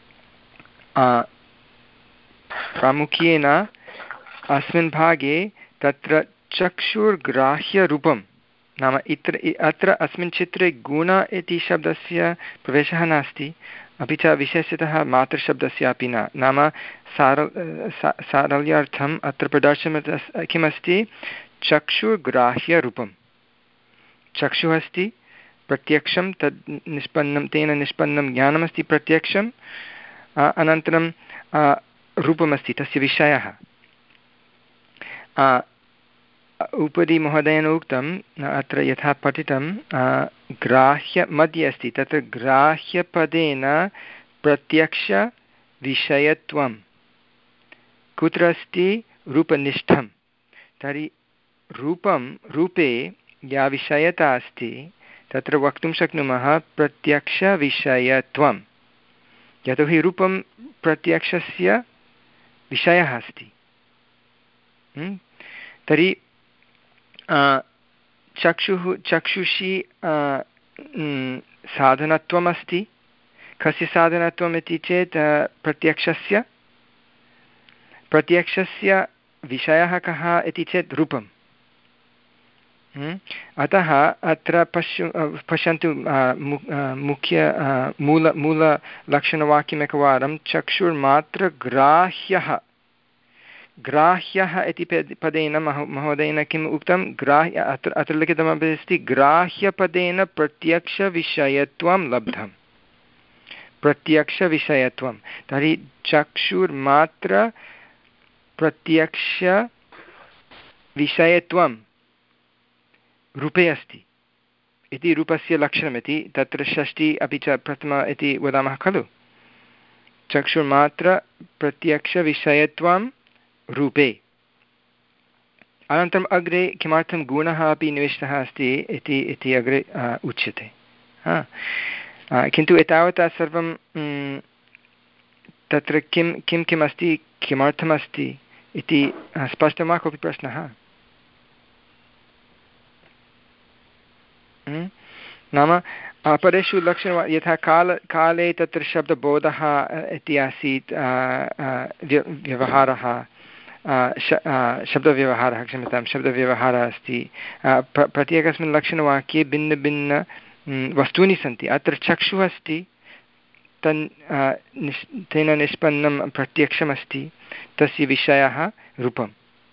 प्रामुख्येन अस्मिन् भागे तत्र चक्षुर्ग्राह्यरूपं नाम इत्र अत्र अस्मिन् चित्रे गुण इति शब्दस्य प्रवेशः नास्ति, अपि च विशेषतः मातृशब्दस्यापि न। नाम सार सारल्यार्थम् अत्र प्रदर्शनं किमस्ति, चक्षुर्ग्राह्यरूपं। चक्षुः अस्ति, प्रत्यक्षं तद् निष्पन्नं, तेन निष्पन्नं ज्ञानमस्ति प्रत्यक्षम्, अनन्तरं रूपमस्ति तस्य विषयः। उपरि महोदयेन उक्तम् अत्र यथा पठितं ग्राह्य मध्ये अस्ति, तत्र ग्राह्यपदेन प्रत्यक्षविषयत्वं कुत्र अस्ति, रूपनिष्ठं। तर्हि रूपं रूपे या विषयता अस्ति तत्र वक्तुं शक्नुमः प्रत्यक्षविषयत्वं, यतोहि रूपं प्रत्यक्षस्य विषयः अस्ति। तर्हि चक्षुः चक्षुषी साधनत्वमस्ति। कस्य साधनत्वम् इति चेत् प्रत्यक्षस्य प्रत्यक्षस्य विषयः कः इति चेत् रूपम्। अतः अत्र पश्य पश्यन्तु मुख्य मूल मूललक्षणवाक्यमेकवारं चक्षुर्मात्रग्राह्यः। ग्राह्यः इति पदेन महोदयेन किम् उक्तं, ग्राह्य अत्र अत्र लिखितमपि अस्ति, ग्राह्यपदेन प्रत्यक्षविषयत्वं लब्धं, प्रत्यक्षविषयत्वं। तर्हि चक्षुर्मात्र प्रत्यक्षविषयत्वं रूपे अस्ति इति रूपस्य लक्षणमिति तत्र षष्ठी अपि च प्रथम इति वदामः खलु। चक्षुर्मात्र प्रत्यक्षविषयत्वं रूपे। अनन्तरम् अग्रे किमर्थं गुणः अपि निविष्टः अस्ति इति इति अग्रे उच्यते। किन्तु एतावता सर्वं तत्र किं किं किम् अस्ति किमर्थमस्ति इति स्पष्टं वा कोऽपि प्रश्नः? नाम अपरेषु लक्षण यथा काल काले तत्र शब्दबोधः इति आसीत् व्यवहारः शब्दव्यवहारः क्षम्यतां शब्दव्यवहारः अस्ति प्रत्येकस्मिन् लक्षणवाक्ये भिन्नभिन्न वस्तूनि सन्ति। अत्र चक्षुः अस्ति तन् तेन निष्पन्नं प्रत्यक्षमस्ति तस्य विषयः रूपम्।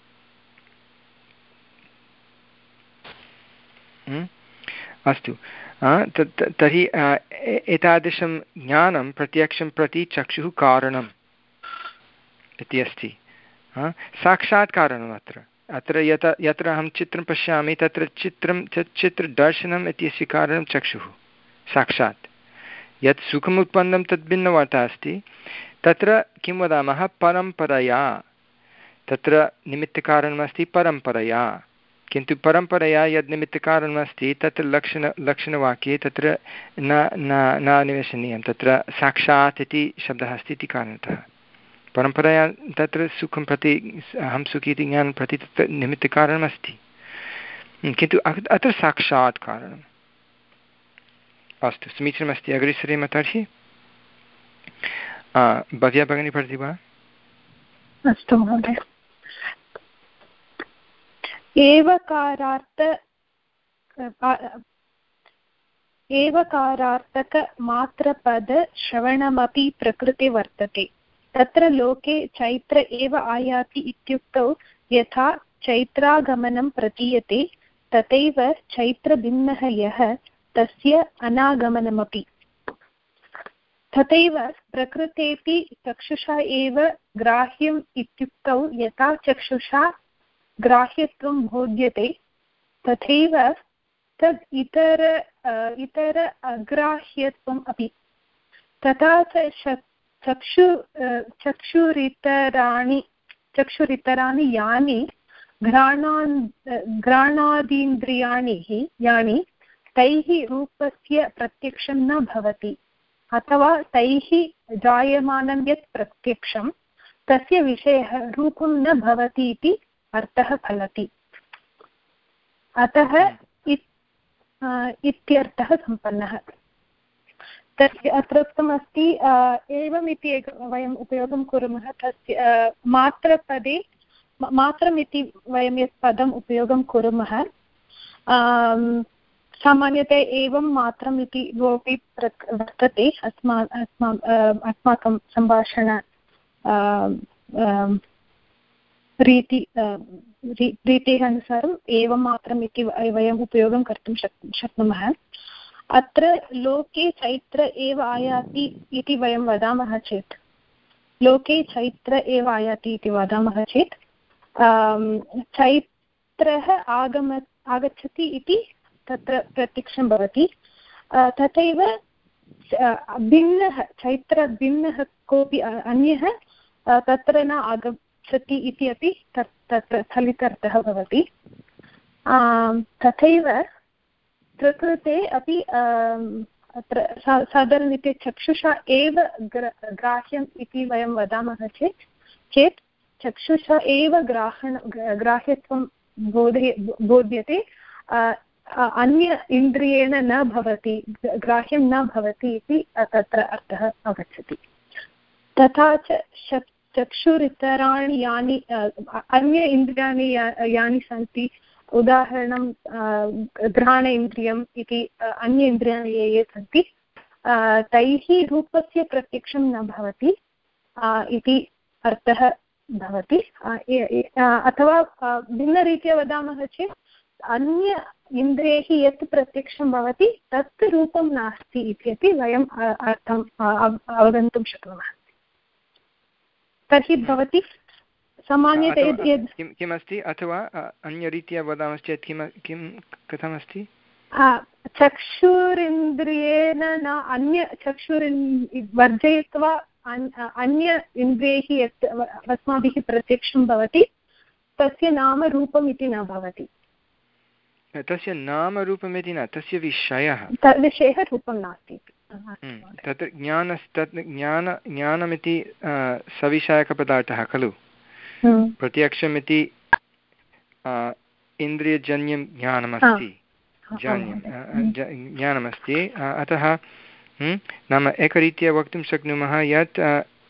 अस्तु तर्हि एतादृशं ज्ञानं प्रत्यक्षं प्रति चक्षुः कारणम् इति अस्ति साक्षात् कारणम्। अत्र अत्र यत् यत्र अहं चित्रं पश्यामि तत्र चित्रं तत् चित्रदर्शनम् इत्यस्य कारणं चक्षुः साक्षात्। यत् सुखम् उत्पन्नं तद् भिन्नवार्ता अस्ति। तत्र किं वदामः परम्परया तत्र निमित्तकारणमस्ति परम्परया, किन्तु परम्परया यद् निमित्तकारणमस्ति तत्र लक्षण लक्षणवाक्ये तत्र न न न निवेशनीयं। तत्र साक्षात् इति शब्दः अस्ति इति कारणतः परम्परया तत्र सुखं प्रति अहं सुखी इति ज्ञानं प्रति तत्र निमित्तकारणमस्ति, किन्तु अत्र साक्षात् कारणम्। अस्तु समीचीनमस्ति। अग्रे सरेम तर्हि। भव्या भगिनी पठति वा? अस्तु महोदय। एवकारार्थ एवकारार्थकमात्रपदश्रवणमपि प्रकृते वर्तते। तत्र लोके चैत्र एव आयाति इत्युक्तौ यथा चैत्रागमनं प्रतीयते तथैव चैत्रभिन्नः यः तस्य अनागमनमपि। तथैव प्रकृतेऽपि चक्षुषा एव ग्राह्यम् इत्युक्तौ यथा चक्षुषा ग्राह्यत्वं बोध्यते तथैव तद् इतर इतर अग्राह्यत्वम् अपि। तथा च चक्षु चक्षुरितराणि चक्षुरितराणि यानि घ्राणान् घ्राणादीन्द्रियाणि यानि तैः रूपस्य प्रत्यक्षं न भवति अथवा तैः जायमानं यत् प्रत्यक्षं तस्य विषयः रूपं न भवति इति अर्थः फलति। अतः इत्यर्थः सम्पन्नः। तस्य अत्र उक्तमस्ति एवमिति एक वयम् उपयोगं कुर्मः। तस्य मात्रपदे मात्रमिति वयं यत् पदम् उपयोगं कुर्मः सामान्यतया एवं मात्रम् इति द्वौपि वर्तते अस्मा अस्मा अस्माकं सम्भाषण रीति रीतेः अनुसारम् एवं मात्रम् इति वयम् उपयोगं कर्तुं शक् शक्नुमः। अत्र लोके चैत्र एव आयाति इति वयं वदामः चेत् लोके चैत्र एव आयाति इति वदामः चेत् चैत्रः आगम आगच्छति इति तत्र प्रत्यक्षं भवति। तथैव भिन्नः चैत्रभिन्नः कोऽपि अन्यः तत्र न आगच्छति इति अपि तत्र फलितार्थः भवति। तथैव प्रकृते अपि अत्र साधारणरीत्या चक्षुषा एव ग्राह्यम् इति वयं वदामः चेत् चेत् चक्षुषा एव ग्राहण ग्राह्यत्वं बोधे बोध्यते अन्य इन्द्रियेण न भवति ग्राह्यं न भवति इति तत्र अर्थः आगच्छति। तथा च चक्षुरितराणि यानि अन्य इन्द्रियाणि यानि सन्ति उदाहरणं घ्राण इन्द्रियम् इति अन्य इन्द्रियाणि ये ये सन्ति तैः रूपस्य प्रत्यक्षं न भवति इति अर्थः भवति। अथवा भिन्नरीत्या वदामः चेत् अन्य इन्द्रियैः यत् प्रत्यक्षं भवति तत् रूपं नास्ति इत्यपि वयम् अर्थम् अवगन्तुं शक्नुमः। तर्हि भवति सामान्यतया किमस्ति अथवा अन्यरीत्या वदामश्चेत् किं किं कथमस्ति? चक्षुरिन्द्रियेण न अन्य चक्षुरिन् वर्जयित्वा अन्य इन्द्रियैः यत् अस्माभिः प्रत्यक्षं भवति तस्य नाम रूपम् इति न भवति। तस्य नाम रूपमिति न तस्य विषयः विषयः रूपं नास्ति। तत्र ज्ञानस् तत् ज्ञान ज्ञानमिति सविषयकपदार्थः खलु। प्रत्यक्षमिति इन्द्रियजन्यं ज्ञानमस्ति, जान्यं ज्ञानमस्ति। अतः नाम एकरीत्या वक्तुं शक्नुमः यत्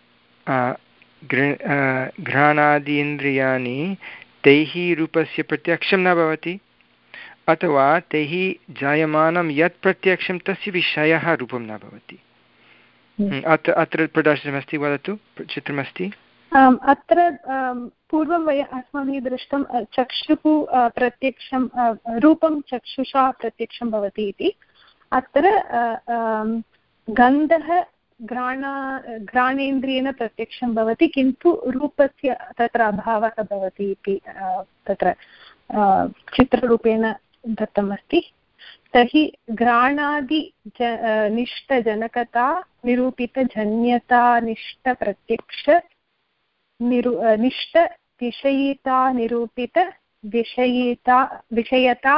घ्राणादीन्द्रियाणि तैः रूपस्य प्रत्यक्षं न भवति, अथवा तैः जायमानं यत् प्रत्यक्षं तस्य विषयः रूपं न भवति। अत्र अत्र प्रदर्शितमस्ति, वदतु, चित्रमस्ति। अत्र पूर्वं वयम् अस्माभिः दृष्टं चक्षुः प्रत्यक्षं रूपं चक्षुषा प्रत्यक्षं भवति इति। अत्र गन्धः घ्राणा घ्राणेन्द्रियेण प्रत्यक्षं भवति, किन्तु रूपस्य तत्र अभावः भवति इति तत्र चित्ररूपेण दत्तमस्ति। तर्हि घ्राणादि ज निष्ठजनकता निरूपितजन्यता निष्ठप्रत्यक्ष निरू निष्ठविषयिता निरूपित विषयिता विषयता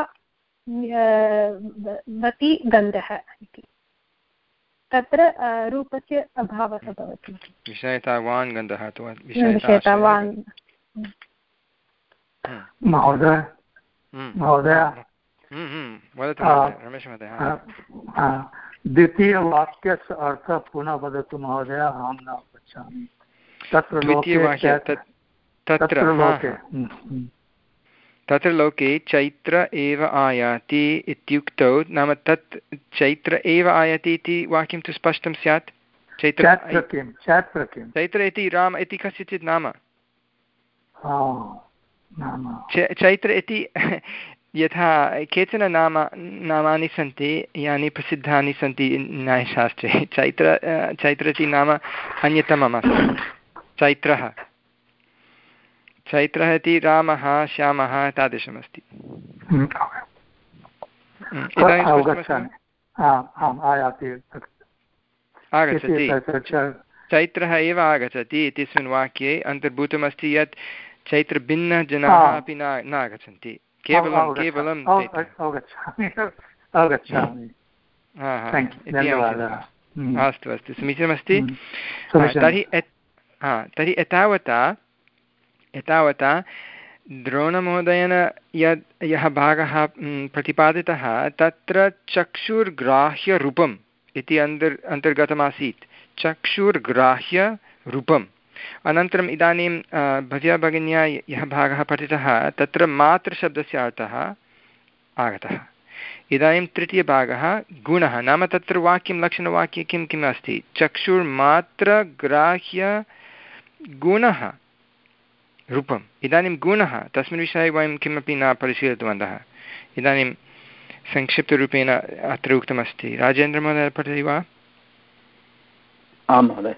वति गन्धः इति। तत्र रूपस्य अभावः भवति। विषयतावान् गन्धः अथवा विषयतावान्। महोदय महोदय वदतु रमेश महोदय। द्वितीयवाक्यस्य अर्थः पुनः वदतु महोदय, अहं न पश्यामि। तत्र द्वितीयवाक्य तत्र लोके तत्र लोके चैत्र एव आयाति इत्युक्तौ नाम तत् चैत्र एव आयाति इति वाक्यं तु स्पष्टं स्यात्। चैत्र चैत्र इति राम इति कस्यचित् नाम। चैत्र इति यथा केचन नाम नामानि सन्ति यानि प्रसिद्धानि सन्ति न्यायशास्त्रे। चैत्र चैत्र इति नाम अन्यतममस्ति। चैत्रः चैत्रः इति रामः श्यामः तादृशमस्ति। आगच्छति, चैत्रः एव आगच्छति इत्यस्मिन् वाक्ये अन्तर्भूतमस्ति यत् चैत्रभिन्नजनाः अपि न न आगच्छन्ति, केवलं केवलं अस्तु अस्तु समीचीनमस्ति। तर्हि हा तर्हि एतावता एतावता द्रोणमहोदयेन यद् यः भागः प्रतिपादितः तत्र चक्षुर्ग्राह्यरूपम् इति अन्तर् अन्तर्गतमासीत्। चक्षुर्ग्राह्यरूपम्। अनन्तरम् इदानीं भव्या भगिन्या यः भागः पठितः तत्र मात्रशब्दस्य अर्थः आगतः। इदानीं तृतीयभागः गुणः, नाम तत्र वाक्यं लक्षणवाक्ये किं किम् अस्ति। चक्षुर्मात्रग्राह्यगुणः रूपम्। इदानीं गुणः तस्मिन् विषये वयं किमपि न परिशीलितवन्तः। इदानीं संक्षिप्तरूपेण अत्र उक्तमस्ति। राजेन्द्रमहोदय पठति वा? आं महोदय।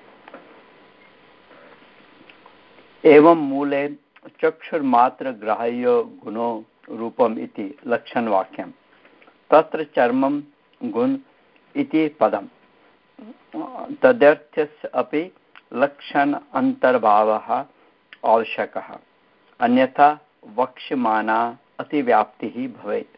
एवं मूले चक्षुर्मात्रग्राह्यो गुणो रूपम् इति लक्षणवाक्यं। तत्र चर्मं गुण इति पदं तदर्थस्य अपि लक्षण अन्तर्भावः आवश्यकः, अन्यथा वक्ष्यमाना अतिव्याप्तिः भवेत्।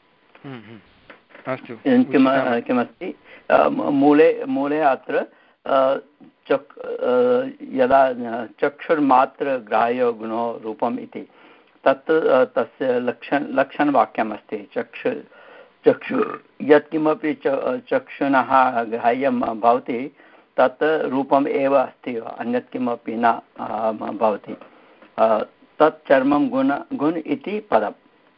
किमस्ति मूले मूले अत्र चक् यदा चक्षुर्मात्रग्राह्यो गुणो रूपम् इति तत् तस्य लक्षण लक्षणवाक्यमस्ति। चक्षु चक्षु यत्किमपि चक्षुणः ग्राह्यं भवति तत् रूपम् एव अस्ति, अन्यत् किमपि न भवति। तत् चर्मं गुण गुण इति पदं।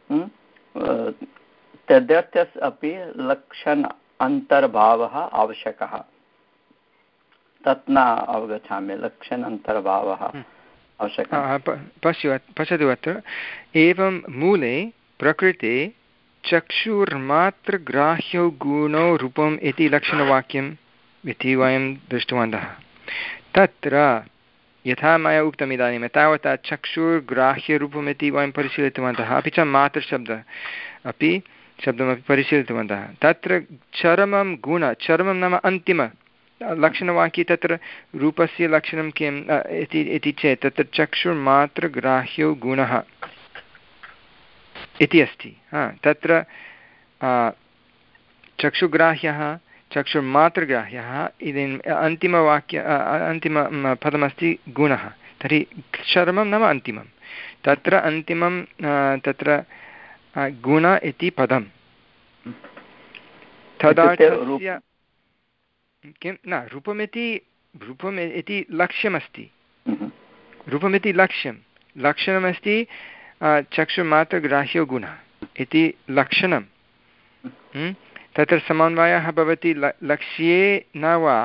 तदर्थस्य अपि लक्षण अन्तर्भावः आवश्यकः। तत् न अवगच्छामि, लक्षण अन्तर्भावः आवश्यकः। पश्य पश्यतु अत्र एवं मूले प्रकृते चक्षुर्मात्रग्राह्यो गुणो रूपम् इति लक्षणवाक्यम् इति वयं दृष्टवन्तः। तत्र यथा मया उक्तम् इदानीं तावता चक्षुर्ग्राह्यरूपम् इति वयं परिशीलितवन्तः, अपि च मातृशब्दः अपि शब्दमपि परिशीलितवन्तः। तत्र चरमं गुण, चरमं नाम अन्तिम लक्षणवाक्ये तत्र रूपस्य लक्षणं किम् इति चेत् तत्र चक्षुर्मात्रग्राह्यो गुणः इति अस्ति। हा तत्र चक्षुग्राह्यः चक्षुर्मात्रग्राह्यः इदानीम् अन्तिमवाक्य अन्तिम पदमस्ति गुणः तर्हि चरमं नाम अन्तिमं तत्र अन्तिमं तत्र गुण इति पदं तदार्थस्य किं न रूपमिति रूपम् इति लक्ष्यमस्ति रूपमिति लक्ष्यं लक्षणमस्ति चक्षुर्मात्रग्राह्यो गुणः इति लक्षणं तत्र समन्वयः भवति ल लक्ष्ये न वा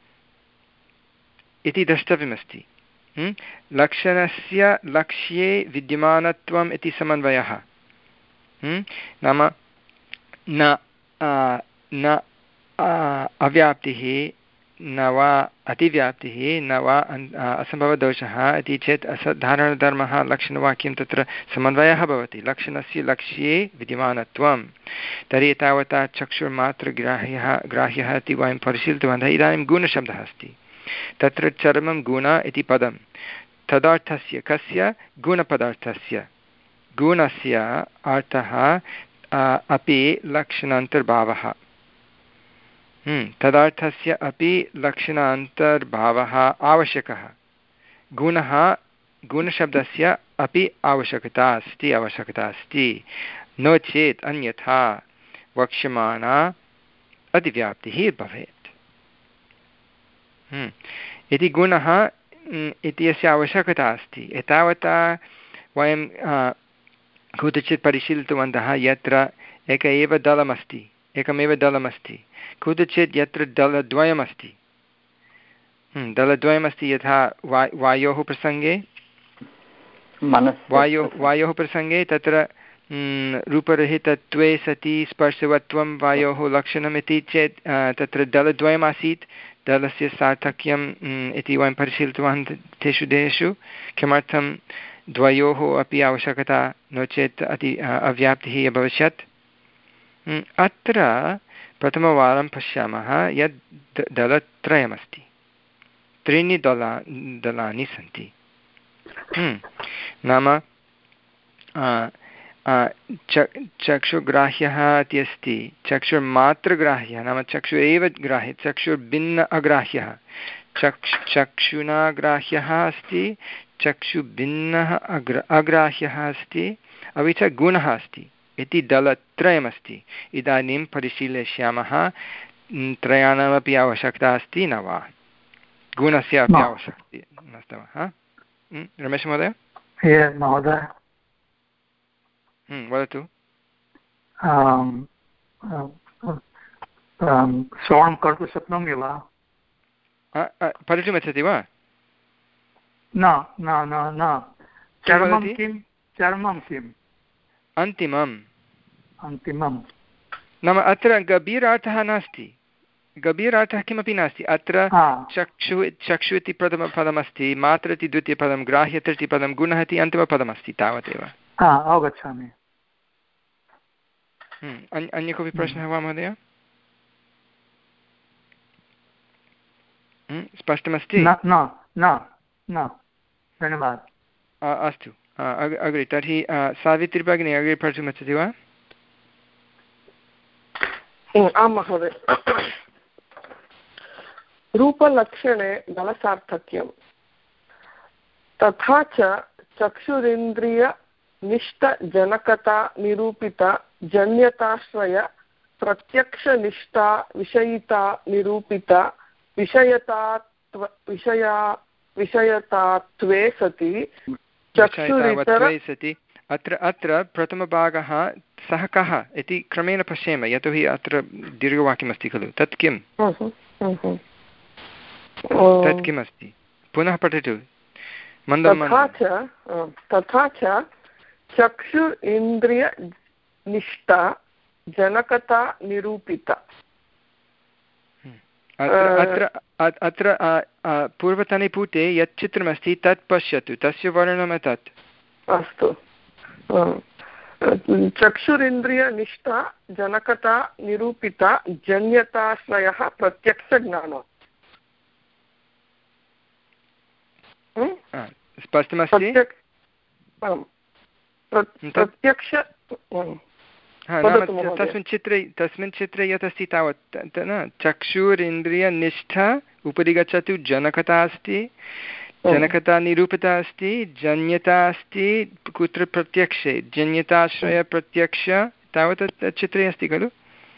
इति द्रष्टव्यमस्ति लक्षणस्य लक्ष्ये विद्यमानत्वम् इति समन्वयः नाम न न अव्याप्तिः न वा अतिव्याप्तिः न वा असम्भवदोषः इति चेत् असाधारणधर्मः लक्षणवाक्यं तत्र समन्वयः भवति लक्षणस्य लक्ष्ये विद्यमानत्वं तर्हि तावता चक्षुर्मात्रग्राह्यः ग्राह्यः इति वयं परिशीलितवन्तः इदानीं गुणशब्दः अस्ति तत्र चरमं गुण इति पदं तदर्थस्य कस्य गुणपदार्थस्य गुणस्य अर्थः अपि लक्षणान्तर्भावः तदर्थस्य अपि लक्षणान्तर्भावः आवश्यकः गुणः गुणशब्दस्य अपि आवश्यकता अस्ति आवश्यकता अस्ति नो चेत् अन्यथा वक्ष्यमाणा अतिव्याप्तिः भवेत् इति गुणः इति अस्य आवश्यकता अस्ति एतावता वयं कुत्रचित् परिशीलितवन्तः यत्र एक एव दलमस्ति एकमेव दलमस्ति कुत्रचित् यत्र दलद्वयमस्ति दलद्वयमस्ति यथा वा वायोः प्रसङ्गे वायो वायोः प्रसङ्गे तत्र रूपरहितत्वे सति स्पर्शवत्वं वायोः लक्षणमिति चेत् तत्र दलद्वयमासीत् दलस्य सार्थक्यम् इति वयं परिशीलितवन्तः तेषु देशेषु किमर्थं द्वयोः अपि आवश्यकता नो चेत् अति अव्याप्तिः अभविष्यत् अत्र प्रथमवारं पश्यामः यत् दलत्रयमस्ति त्रीणि दला दलानि सन्ति नाम चक्षुग्राह्यः इति अस्ति चक्षुर्मात्रग्राह्यः नाम चक्षु एव ग्राह्यः चक्षुर्भिन्न अग्राह्यः चक्ष चक्षुना ग्राह्यः अस्ति चक्षुभिन्नः अग्र अग्राह्यः अस्ति अपि च गुणः अस्ति इति दलत्रयमस्ति इदानीं परिशीलयिष्यामः त्रयाणामपि आवश्यकता अस्ति न वा गुणस्य अपि आवश्यकता नास्ति वा रमेश महोदय महोदय वदतु श्रवणं कर्तुं शक्नोमि वा पठितुमिच्छति वा न न न न चरमं किं चरमं किम् अन्तिमम् अन्तिमं नाम अत्र गभीरार्थः नास्ति गभीरार्थः किमपि नास्ति अत्र चक्षु चक्षु इति प्रथमपदमस्ति मात्र इति द्वितीयपदं ग्राह्य तृतीयपदं गुणः इति अन्तिमपदमस्ति तावदेव अवगच्छामि अन्य कोऽपि प्रश्नः वा महोदय स्पष्टमस्ति न न न धन्यवादः अस्तु अग्रे तर्हि सावित्री भगिनी अग्रे पठितुमिच्छति वा आं महोदय रूपलक्षणे दलसार्थक्यं तथा च चक्षुरिन्द्रियनिष्ठजनकता निरूपिता जन्यताश्रय प्रत्यक्षनिष्ठा विषयिता निरूपिता विषयतात्व विषया विषयतात्वे सति चक्षुरितरे सति अत्र अत्र प्रथमभागः सः कः इति क्रमेण पश्येम यतोहि अत्र दीर्घवाक्यमस्ति खलु तत् किं तत् किमस्ति पुनः पठतु मन्दं तथा च तथा च चक्षु इन्द्रियनिष्ठा जनकता निरूपिता अत्र अत्र पूर्वतने पुटे यत् चित्रमस्ति तत् पश्यतु तस्य वर्णनं तत् अस्तु चक्षुरिन्द्रियनिष्ठा जनकता निरूपिता जन्यताश्रयः प्रत्यक्षज्ञानं स्पष्टमस्ति प्रत्यक्ष तस्मिन् चित्रे तस्मिन् चित्रे यत् अस्ति तावत् न चक्षुरिन्द्रियनिष्ठा उपरि गच्छतु जनकता अस्ति जनकता निरूपिता अस्ति जन्यता अस्ति कुत्र प्रत्यक्षे जन्यताश्रयप्रत्यक्ष तावत् चित्रे अस्ति खलु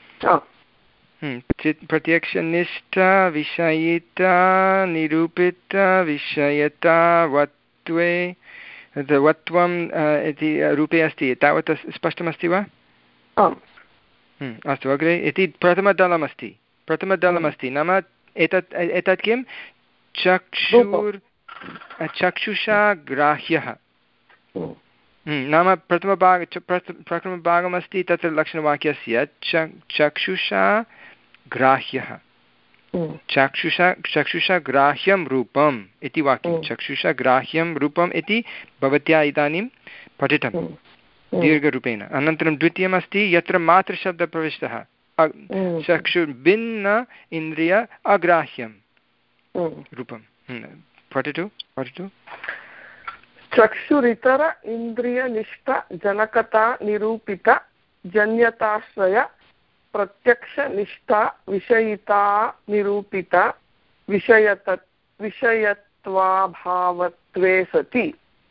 प्रत्यक्षनिष्ठा विषयिता निरूपिता विषयतावत्वे वत्वम् इति रूपे अस्ति तावत् स्पष्टमस्ति वा अस्तु अग्रे इति प्रथमदलमस्ति प्रथमदलमस्ति नाम एतत् एतत् किं चक्षुर् चक्षुषा ग्राह्यः नाम प्रथमभाग प्रथमभागमस्ति तत्र लक्षणवाक्यस्य चक्षुषा ग्राह्यः चक्षुषा चक्षुषा ग्राह्यं रूपम् इति वाक्यं चक्षुषा ग्राह्यं रूपम् इति भवत्या इदानीं पठितं दीर्घरूपेण अनन्तरं द्वितीयमस्ति यत्र मातृशब्दः प्रविष्टः चक्षुर्भिन्न इन्द्रिय अग्राह्यं रूपं पठतु पठतु चक्षुरितर इन्द्रियनिष्ठ जनकता निरूपित जन्यताश्रय प्रत्यक्षनिष्ठा विषयिता निरूपित विषयत विषयत्वाभावत्वे सति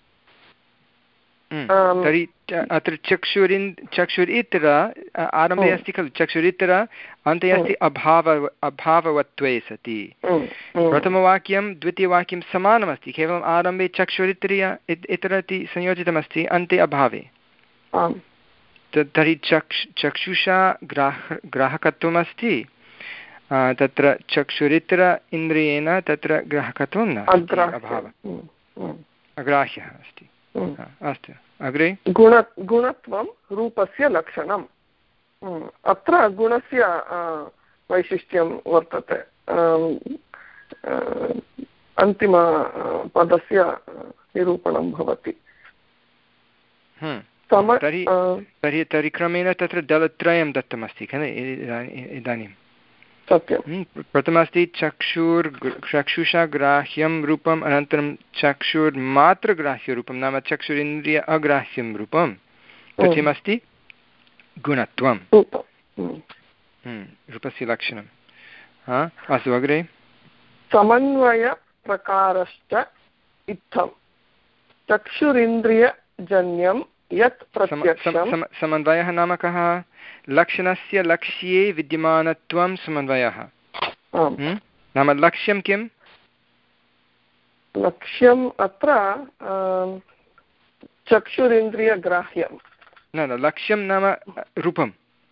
तर्हि अत्र चक्षुरिन् चक्षुर् इतर आरम्भे अस्ति खलु चक्षुरितर अन्ते अस्ति अभाव अभाववत्वे सति प्रथमवाक्यं द्वितीयवाक्यं समानमस्ति केवलम् आरम्भे चक्षुरितरीय इतर इति संयोजितमस्ति अन्ते अभावे तर्हि चक्ष चक्षुषा ग्राह ग्राहकत्वमस्ति तत्र चक्षुरितर इन्द्रियेण तत्र ग्राहकत्वं न अभावः अग्राह्यः अस्ति अस्तु अग्रे गुण गुणत्वं रूपस्य लक्षणम् अत्र गुणस्य वैशिष्ट्यं वर्तते अन्तिमपदस्य निरूपणं भवति तर्हि तर्हि तर्हि क्रमेण तत्र दलत्रयं दत्तमस्ति खलु इदानीं सत्यं प्रथममस्ति चक्षुर् चक्षुषा ग्राह्यं रूपम् अनन्तरं चक्षुर्मात्रग्राह्यरूपं नाम चक्षुरिन्द्रिय अग्राह्यं रूपं तथैमस्ति गुणत्वं रूपस्य लक्षणं हा अस्तु अग्रे समन्वयप्रकारश्च इत्थं चक्षुरिन्द्रियजन्यं यत् प्रत्यक्षं समन्वयः नाम कः लक्षणस्य लक्ष्ये विद्यमानत्वं समन्वयः नाम लक्ष्यं किं लक्ष्यम् अत्र चक्षुरिन्द्रियग्राह्यं न न लक्ष्यं नाम रूपं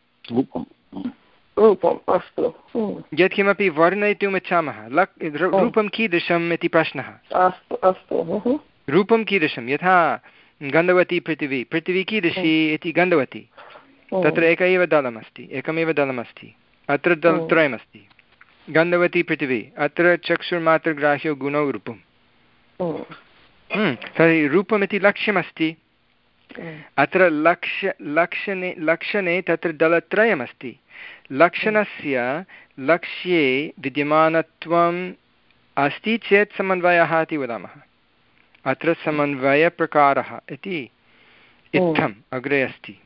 रूपम् अस्तु यत्किमपि वर्णयितुम् इच्छामः लक् रूपं कीदृशम् इति प्रश्नः अस्तु अस्तु रूपं कीदृशं यथा गन्धवती पृथिवी पृथिवी कीदृशी इति गन्धवती तत्र एक एव दलमस्ति एकमेव दलमस्ति अत्र दलत्रयमस्ति गन्धवती पृथिवी अत्र चक्षुर्मात्रग्राह्यो गुणौ रूपं तर्हि रूपमिति लक्ष्यमस्ति अत्र लक्ष्य लक्षणे लक्षणे तत्र दलत्रयमस्ति लक्षणस्य लक्ष्ये विद्यमानत्वम् अस्ति चेत् समन्वयः इति वदामः अत्र समन्वयप्रकारः इति इत्थम् अग्रे अस्ति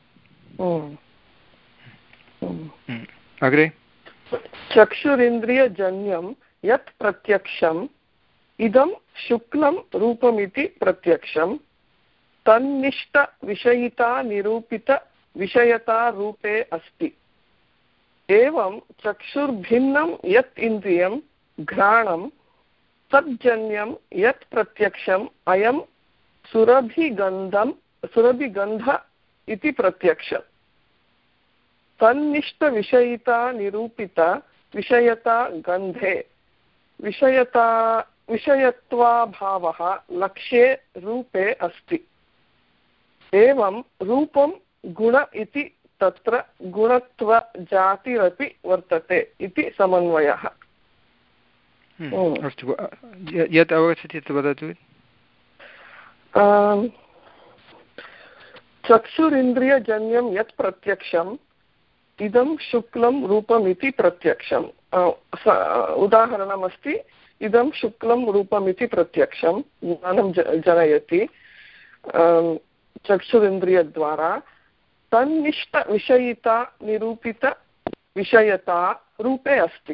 अग्रे चक्षुरिन्द्रियजन्यं यत् प्रत्यक्षम् इदं शुक्लं रूपमिति प्रत्यक्षं तन्निष्ठविषयिता निरूपित विषयता रूपे अस्ति एवं चक्षुर्भिन्नं यत् इन्द्रियं घ्राणं तज्जन्यं यत् प्रत्यक्षम् अयं सुरभिगन्धं सुरभिगन्ध इति प्रत्यक्ष तन्निष्ठविषयिता निरूपित विषयता गन्धे विषयता विषयत्वाभावः लक्ष्ये रूपे अस्ति एवं रूपं गुण इति तत्र गुणत्वजातिरपि वर्तते इति समन्वयः अस्तु यत् अवगच्छति तत् वदतु चक्षुरिन्द्रियजन्यं यत् प्रत्यक्षम् इदं शुक्लं रूपमिति प्रत्यक्षम् उदाहरणमस्ति इदं शुक्लं रूपमिति प्रत्यक्षं ज्ञानं जनयति चक्षुरिन्द्रियद्वारा तन्निष्ठविषयिता निरूपितविषयता रूपे अस्ति।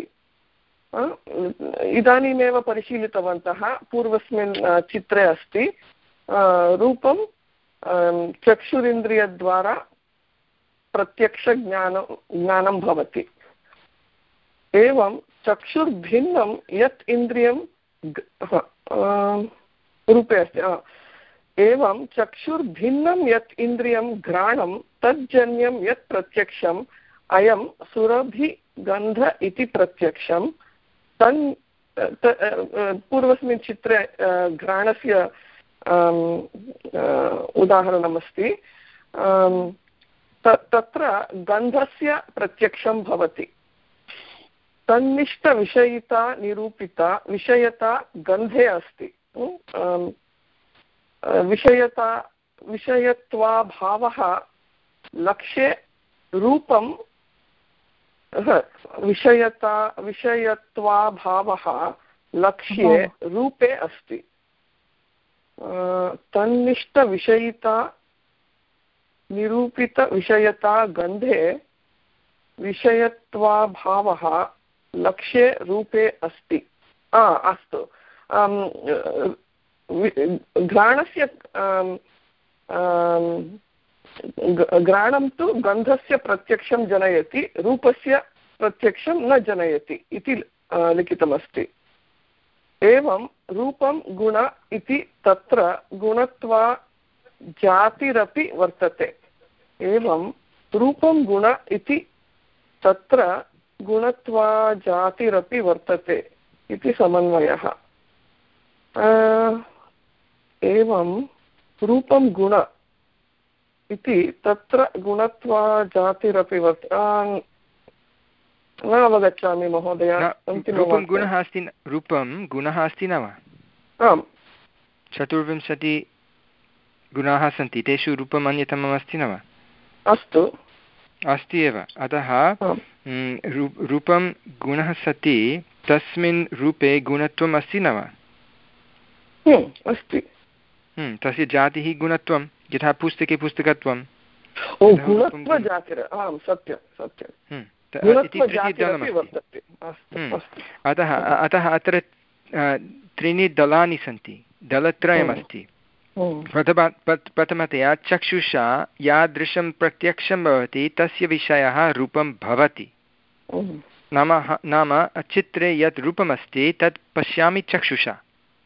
इदानीमेव परिशीलितवन्तः, पूर्वस्मिन् चित्रे अस्ति रूपं चक्षुरिन्द्रियद्वारा प्रत्यक्षज्ञान ज्ञानं भवति। एवं चक्षुर्भिन्नं यत् इन्द्रियं रूपे अस्ति। एवं चक्षुर्भिन्नं यत् इन्द्रियं घ्राणं तज्जन्यं यत् प्रत्यक्षम् अयं सुरभिगन्ध इति प्रत्यक्षं। तन् पूर्वस्मिन् चित्रे घ्राणस्य उदाहरणमस्ति। तत्र गन्धस्य प्रत्यक्षं भवति। तन्निष्ठविषयिता निरूपिता विषयता गन्धे अस्ति। विषयता विषयत्वाभावः लक्ष्ये रूपं विषयता विषयत्वाभावः लक्ष्ये रूपे अस्ति। तन्निष्ठविषयिता निरूपितविषयता गन्धे विषयत्वाभावः लक्ष्ये रूपे अस्ति। अस्तु, घ्राणस्य घ्राणं तु गन्धस्य प्रत्यक्षं जनयति, रूपस्य प्रत्यक्षं न जनयति इति लिखितमस्ति। एवं रूपं गुण इति तत्र गुणत्वा जातिरपि वर्तते। एवं रूपं गुण इति तत्र गुणत्वा जातिरपि वर्तते इति समन्वयः। एवं रूपं गुण इति तत्र गुणत्वा जातिरपि वर्तते। न अवगच्छामि महोदय। रूपं गुणः अस्ति, रूपं गुणः अस्ति न वा? आम्, चतुर्विंशति गुणाः सन्ति, तेषु रूपम् अन्यतमम् अस्ति न वा? अस्तु, अस्ति एव। अतः रूपं गुणः सति तस्मिन् रूपे गुणत्वम् अस्ति न वा? अस्ति। तस्य जातिः गुणत्वं, यथा पुस्तके पुस्तकत्वं। अतः अतः अत्र त्रीणि दलानि सन्ति, दलत्रयमस्ति। प्रथम प्रथमतया चक्षुषा यादृशं प्रत्यक्षं भवति तस्य विषयः रूपं भवति। नाम नाम चित्रे यत् रूपमस्ति तत् पश्यामि चक्षुषा,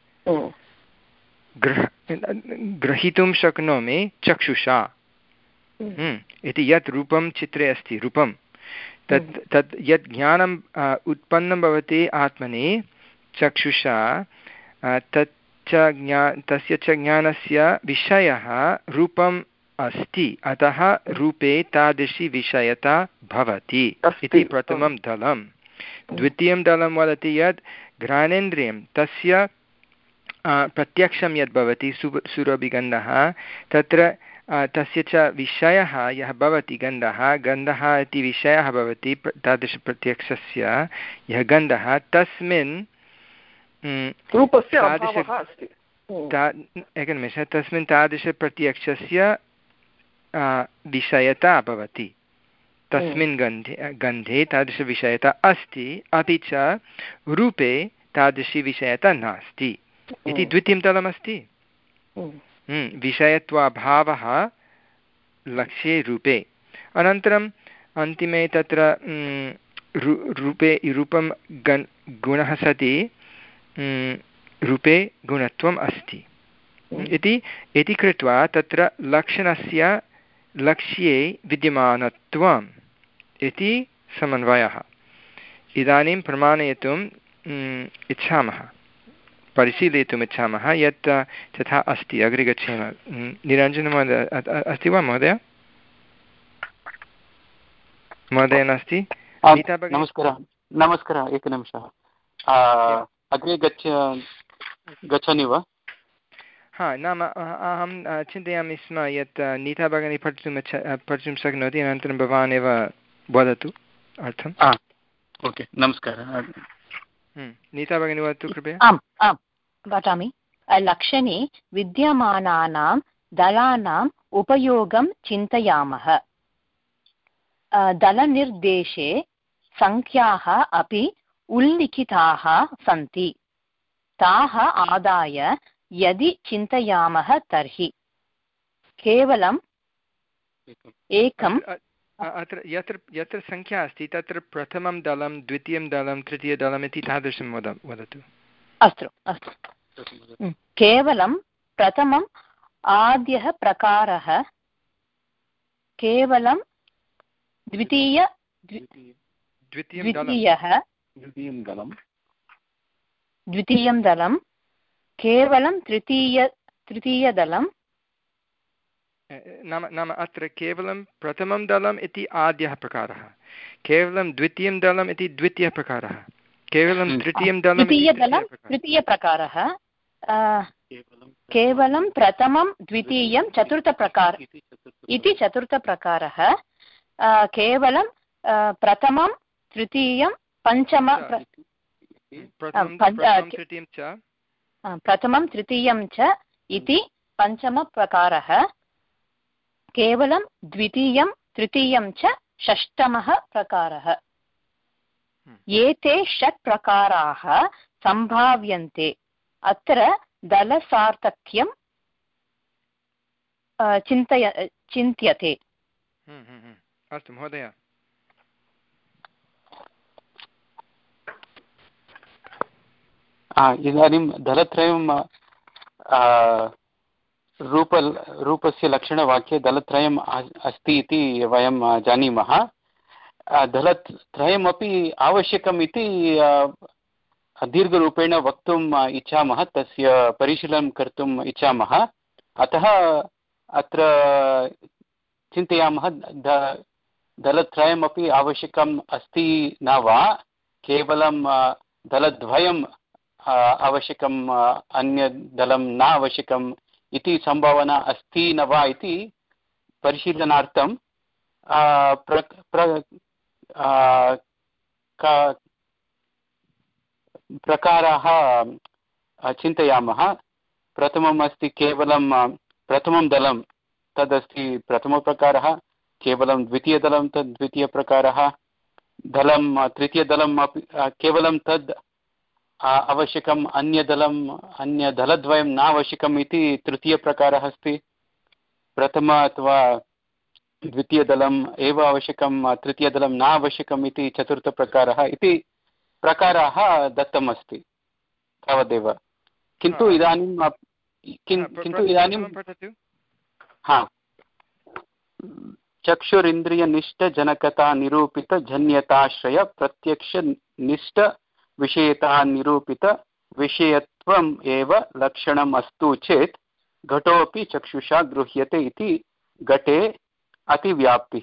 ग्रह ग्रहीतुं शक्नोमि चक्षुषा इति यत् रूपं चित्रे अस्ति। रूपं तत् तत् यत् ज्ञानम् उत्पन्नं भवति आत्मनि चक्षुषा, तत् च ज्ञा तस्य च ज्ञानस्य विषयः रूपम् अस्ति। अतः रूपे तादृशी विषयता भवति इति प्रथमं दलं। द्वितीयं दलं वदति यत् घ्राणेन्द्रियं तस्य प्रत्यक्षं यद् भवति सु सुरभिगन्धः, तत्र तस्य च विषयः यः भवति गन्धः, गन्धः इति विषयः भवति तादृशप्रत्यक्षस्य यः गन्धः, तस्मिन् रूपस्य एकनिमेषः तस्मिन् तादृशप्रत्यक्षस्य विषयता भवति। तस्मिन् गन्धे गन्धे तादृशविषयता अस्ति, अपि च रूपे तादृशी विषयता नास्ति इति द्वितीयं दलमस्ति। विषयत्वाभावः लक्ष्ये रूपे। अनन्तरम् अन्तिमे तत्र रूपे रूपं गन् गुणः सति रूपे गुणत्वम् अस्ति इति इति कृत्वा तत्र लक्षणस्य लक्ष्ये विद्यमानत्वम् इति समन्वयः। इदानीं प्रमाणयितुम् इच्छामः, परिशीलयितुम् इच्छामः यत् तथा अस्ति। अग्रे गच्छेम। निरञ्जनमहोदय अस्ति वा? महोदय महोदय नास्ति? नमस्कारः नमस्कारः एकनिमिषः। अग्रे गच्छ गच्छामि वा? हा, नाम अहं चिन्तयामि स्म यत् नीता भगिनी पठितुम् इच्छा पठितुं शक्नोति, अनन्तरं भवान् एव वदतु अर्थम्। ओके, नमस्कारः। नीता भगिनी वदतु कृपया। आम् आम् वदामि। लक्षणे विद्यमानानां दलानाम् उपयोगं चिन्तयामः। दलनिर्देशे सङ्ख्याः अपि उल्लिखिताः सन्ति। ताः आदाय यदि चिन्तयामः तर्हि केवलम् एकम् अत्र यत्र यत्र सङ्ख्या अस्ति तत्र प्रथमं दलं द्वितीयं दलं तृतीयदलम् इति तादृशं वद वदतु। अस्तु अस्तु केवलं प्रथमम् आद्यः प्रकारः केवलं द्वितीय द्वितीयः द्वितीयं दलं केवलं तृतीय तृतीयदलं नाम नाम अत्र केवलं प्रथमं दलम् इति आद्यः प्रकारः, केवलं द्वितीयं दलम् इति द्वितीयः प्रकारः, केवलं तृतीयं दलं तृतीयदलं तृतीयप्रकारः, केवलं प्रथमं द्वितीयं चतुर्थप्रकार इति चतुर्थप्रकारः, केवलं प्रथमं तृतीयं पञ्चम प्रथमं तृतीयं च इति पञ्चमप्रकारः, केवलं द्वितीयं तृतीयं च षष्टमः प्रकारः। एते षट् प्रकाराः सम्भाव्यन्ते। अत्र दलसार्थक्यं चिन्तय चिन्त्यते। अस्तु महोदय। इदानीं दलत्रयं रूप रूपस्य लक्षणवाक्ये दलत्रयम् अस्ति इति वयं जानीमः। दलत्रयमपि आवश्यकम् इति दीर्घरूपेण वक्तुम् इच्छामः, तस्य परिशीलनं कर्तुम् इच्छामः। अतः अत्र चिन्तयामः दलत्रयमपि आवश्यकम् अस्ति न वा, केवलं दलद्वयम् आवश्यकम् अन्यदलं न आवश्यकम् इति सम्भावना अस्ति न वा इति परिशीलनार्थं प्र प्र प्रकाराः चिन्तयामः। प्रथमम् अस्ति केवलं प्रथमं दलं, तदस्ति प्रथमप्रकारः। केवलं द्वितीयदलं तद् द्वितीयप्रकारः। दलं तृतीयदलम् अपि केवलं तद् आवश्यकम्, अन्यदलम् अन्यदलद्वयं न आवश्यकम् इति तृतीयप्रकारः अस्ति। प्रथम अथवा द्वितीयदलम् एव आवश्यकं, तृतीयदलं न आवश्यकम् इति चतुर्थप्रकारः इति प्रकाराः दत्तम् अस्ति, तावदेव। किन्तु इदानीं किन्तु इदानीं हा चक्षुरिन्द्रियनिष्ठजनकता निरूपितजन्यताश्रय प्रत्यक्षनिष्ठ विषयता निरूपित विषयत्वम् एव लक्षणम् अस्तु चेत् घटोऽपि चक्षुषा गृह्यते इति घटे अतिव्याप्तिः।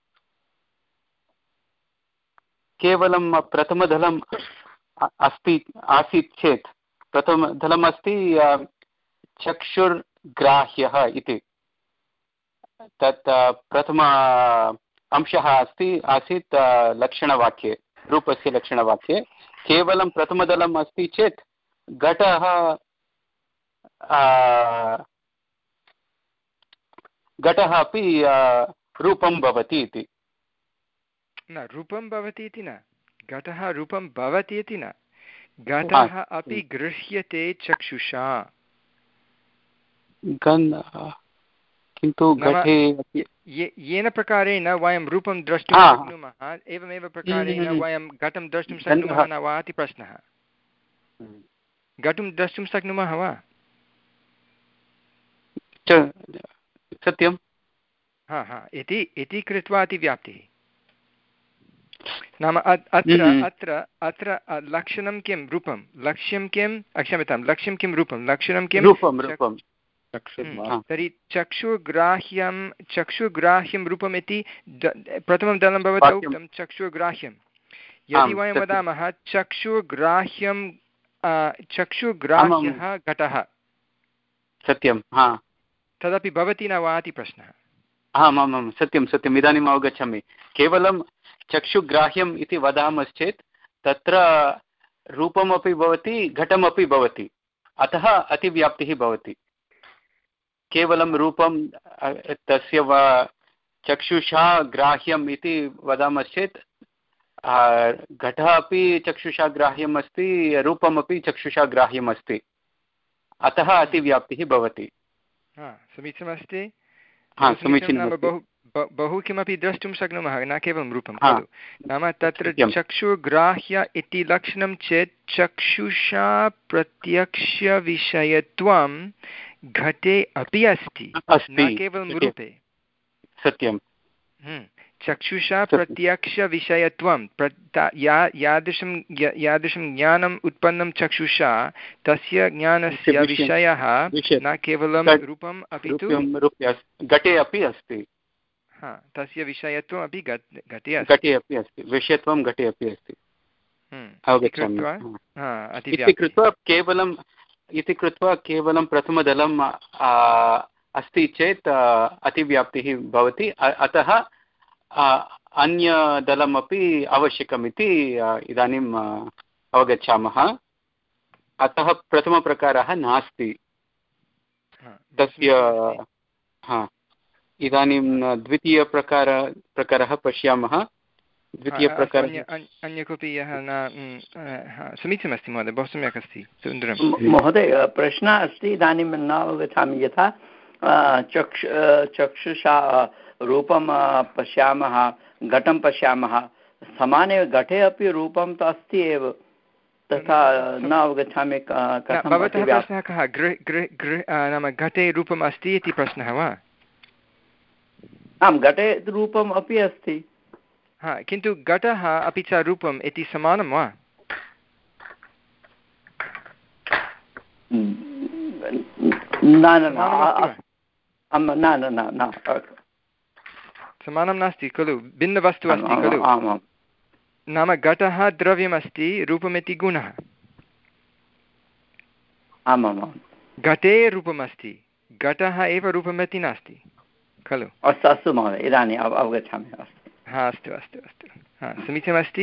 केवलं प्रथमदलम् अस्ति आसीत् चेत्, प्रथमदलम् अस्ति चक्षुर्ग्राह्यः इति, तत् प्रथम अंशः अस्ति आसीत् लक्षणवाक्ये, रूपस्य लक्षणवाक्ये। केवलं प्रथमदलम् अस्ति चेत् घटः घटः अपि रूपं भवति इति न, रूपं भवति इति न, घटः रूपं भवति इति न, घटः अपि गृह्यते चक्षुषा। किन्तु घटे येन प्रकारेण वयं रूपं द्रष्टुं शक्नुमः, एवमेव प्रकारेण वयं घटं द्रष्टुं शक्नुमः न वा इति प्रश्नः। घटं द्रष्टुं शक्नुमः वा? सत्यं। हा हा इति इति कृत्वा अतिव्याप्तिः। नाम अत्र अत्र अत्र लक्षणं किं? रूपं। लक्ष्यं किं? क्षम्यतां, लक्ष्यं किं? रूपं। लक्षणं किं? रूपं रूपं तर्हि चक्षुग्राह्यं चक्षुग्राह्यं रूपम् इति प्रथमं दलं भवता उक्तं, चक्षुग्राह्यं। यदि वयं वदामः चक्षुग्राह्यं चक्षुग्राह्यः घटः, सत्यं, तदपि भवति न वा इति प्रश्नः। आम् आम् आम्, सत्यं सत्यम्, इदानीम् अवगच्छामि। केवलं चक्षुग्राह्यम् इति वदामश्चेत् तत्र रूपमपि भवति, घटमपि भवति, अतः अतिव्याप्तिः भवति। केवलं रूपं तस्य वा चक्षुषा ग्राह्यम् इति वदामश्चेत् घटः अपि चक्षुषा ग्राह्यम् अस्ति, रूपमपि चक्षुषा ग्राह्यम् अस्ति, अतः अतिव्याप्तिः भवति। समीचीनमस्ति। समीचीनं बहु बहु किमपि द्रष्टुं शक्नुमः, न केवलं रूपं खलु। नाम तत्र चक्षुर्ग्राह्य इति लक्षणं चेत् चक्षुषा प्रत्यक्षविषयत्वं घटे अपि अस्ति, न केवलं रूपे। सत्यं। चक्षुषा प्रत्यक्षविषयत्वं या यादृशं यादृशं ज्ञानम् उत्पन्नं चक्षुषा तस्य ज्ञानस्य विषयः न केवलं रूपम् अपि तु घटे अपि अस्ति। हा, तस्य विषयत्वम् अपि घटे घटे अपि अस्ति, विषयत्वं घटे अपि अस्ति। अवगच्छामि। इति कृत्वा केवलम् इति कृत्वा केवलं प्रथमदलम् अस्ति चेत् अतिव्याप्तिः भवति, अतः अन्यदलमपि आवश्यकमिति इदानीम् अवगच्छामः। अतः प्रथमप्रकारः नास्ति तस्य। हा, इदानीं द्वितीयप्रकार प्रकारः पश्यामः। द्वितीयप्रकारः अन्य कोऽपि यः न समीचीनमस्ति महोदय, बहु सम्यक् अस्ति, सुन्दरं। महोदय प्रश्नः अस्ति, इदानीं न अवगच्छामि। यथा चक्षु चक्षुषा रूपं पश्यामः, घटं पश्यामः, समाने घटे अपि रूपं तु अस्ति एव, तथा न अवगच्छामि। भवतः प्रश्नः कः? गृह गृह गृह नाम घटे रूपम् अस्ति इति प्रश्नः वा? आं, घटे रूपम् अपि अस्ति। हा, किन्तु घटः अपि च रूपम् इति समानं वा? समानं नास्ति खलु, भिन्नवस्तु अस्ति खलु। नाम घटः द्रव्यमस्ति, रूपमिति गुणः। घटे रूपमस्ति, घटः एव रूपमिति नास्ति खलु। अस्तु अस्तु महोदय, इदानीम् अवगच्छामि। हा, अस्तु अस्तु अस्तु, हा, समीचीनमस्ति।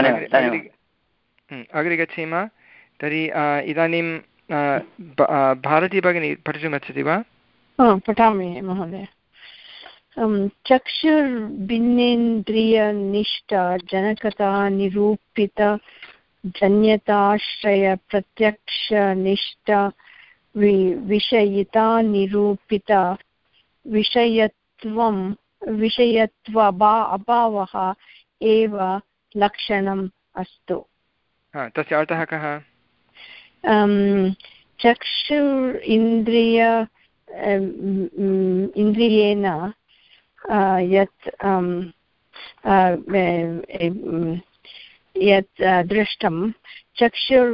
अग्रे गच्छेम तर्हि। इदानीं भारती भगिनी पठितुमिच्छति वा? पठामि महोदय। चक्षुर्भिन्नेन्द्रियनिष्ठ जनकता निरूपित जन्यताश्रय प्रत्यक्षनिष्ठ विषयिता निरूपित विषयत्वं विषयत्वभा अभावः एव लक्षणम् अस्तु। तस्य अर्थः कः? चक्षुर् इन्द्रिय इन्द्रियेण यत् यत् दृष्टं चक्षुर्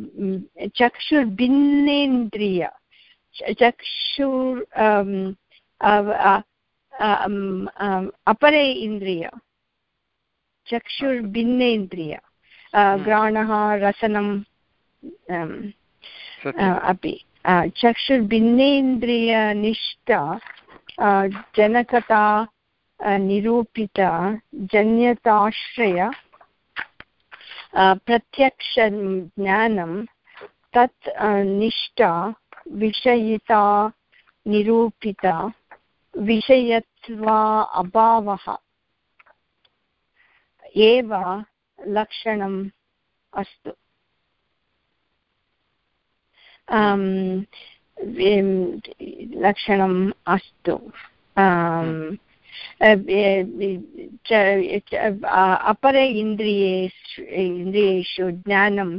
चक्षुर्भिन्नेन्द्रिय चक्षुर् अपरे इन्द्रिय चक्षुर्भिन्नेन्द्रिय घ्राणः रसनं अपि चक्षुर्भिन्नेन्द्रियनिष्ठ जनकता निरूपित जन्यताश्रय प्रत्यक्ष ज्ञानं तत् निष्ठ विषयिता निरूपित विषयत्वा अभावः एव लक्षणम् अस्तु। लक्षणम् अस्तु। अपरे इन्द्रियेषु इन्द्रियेषु ज्ञानं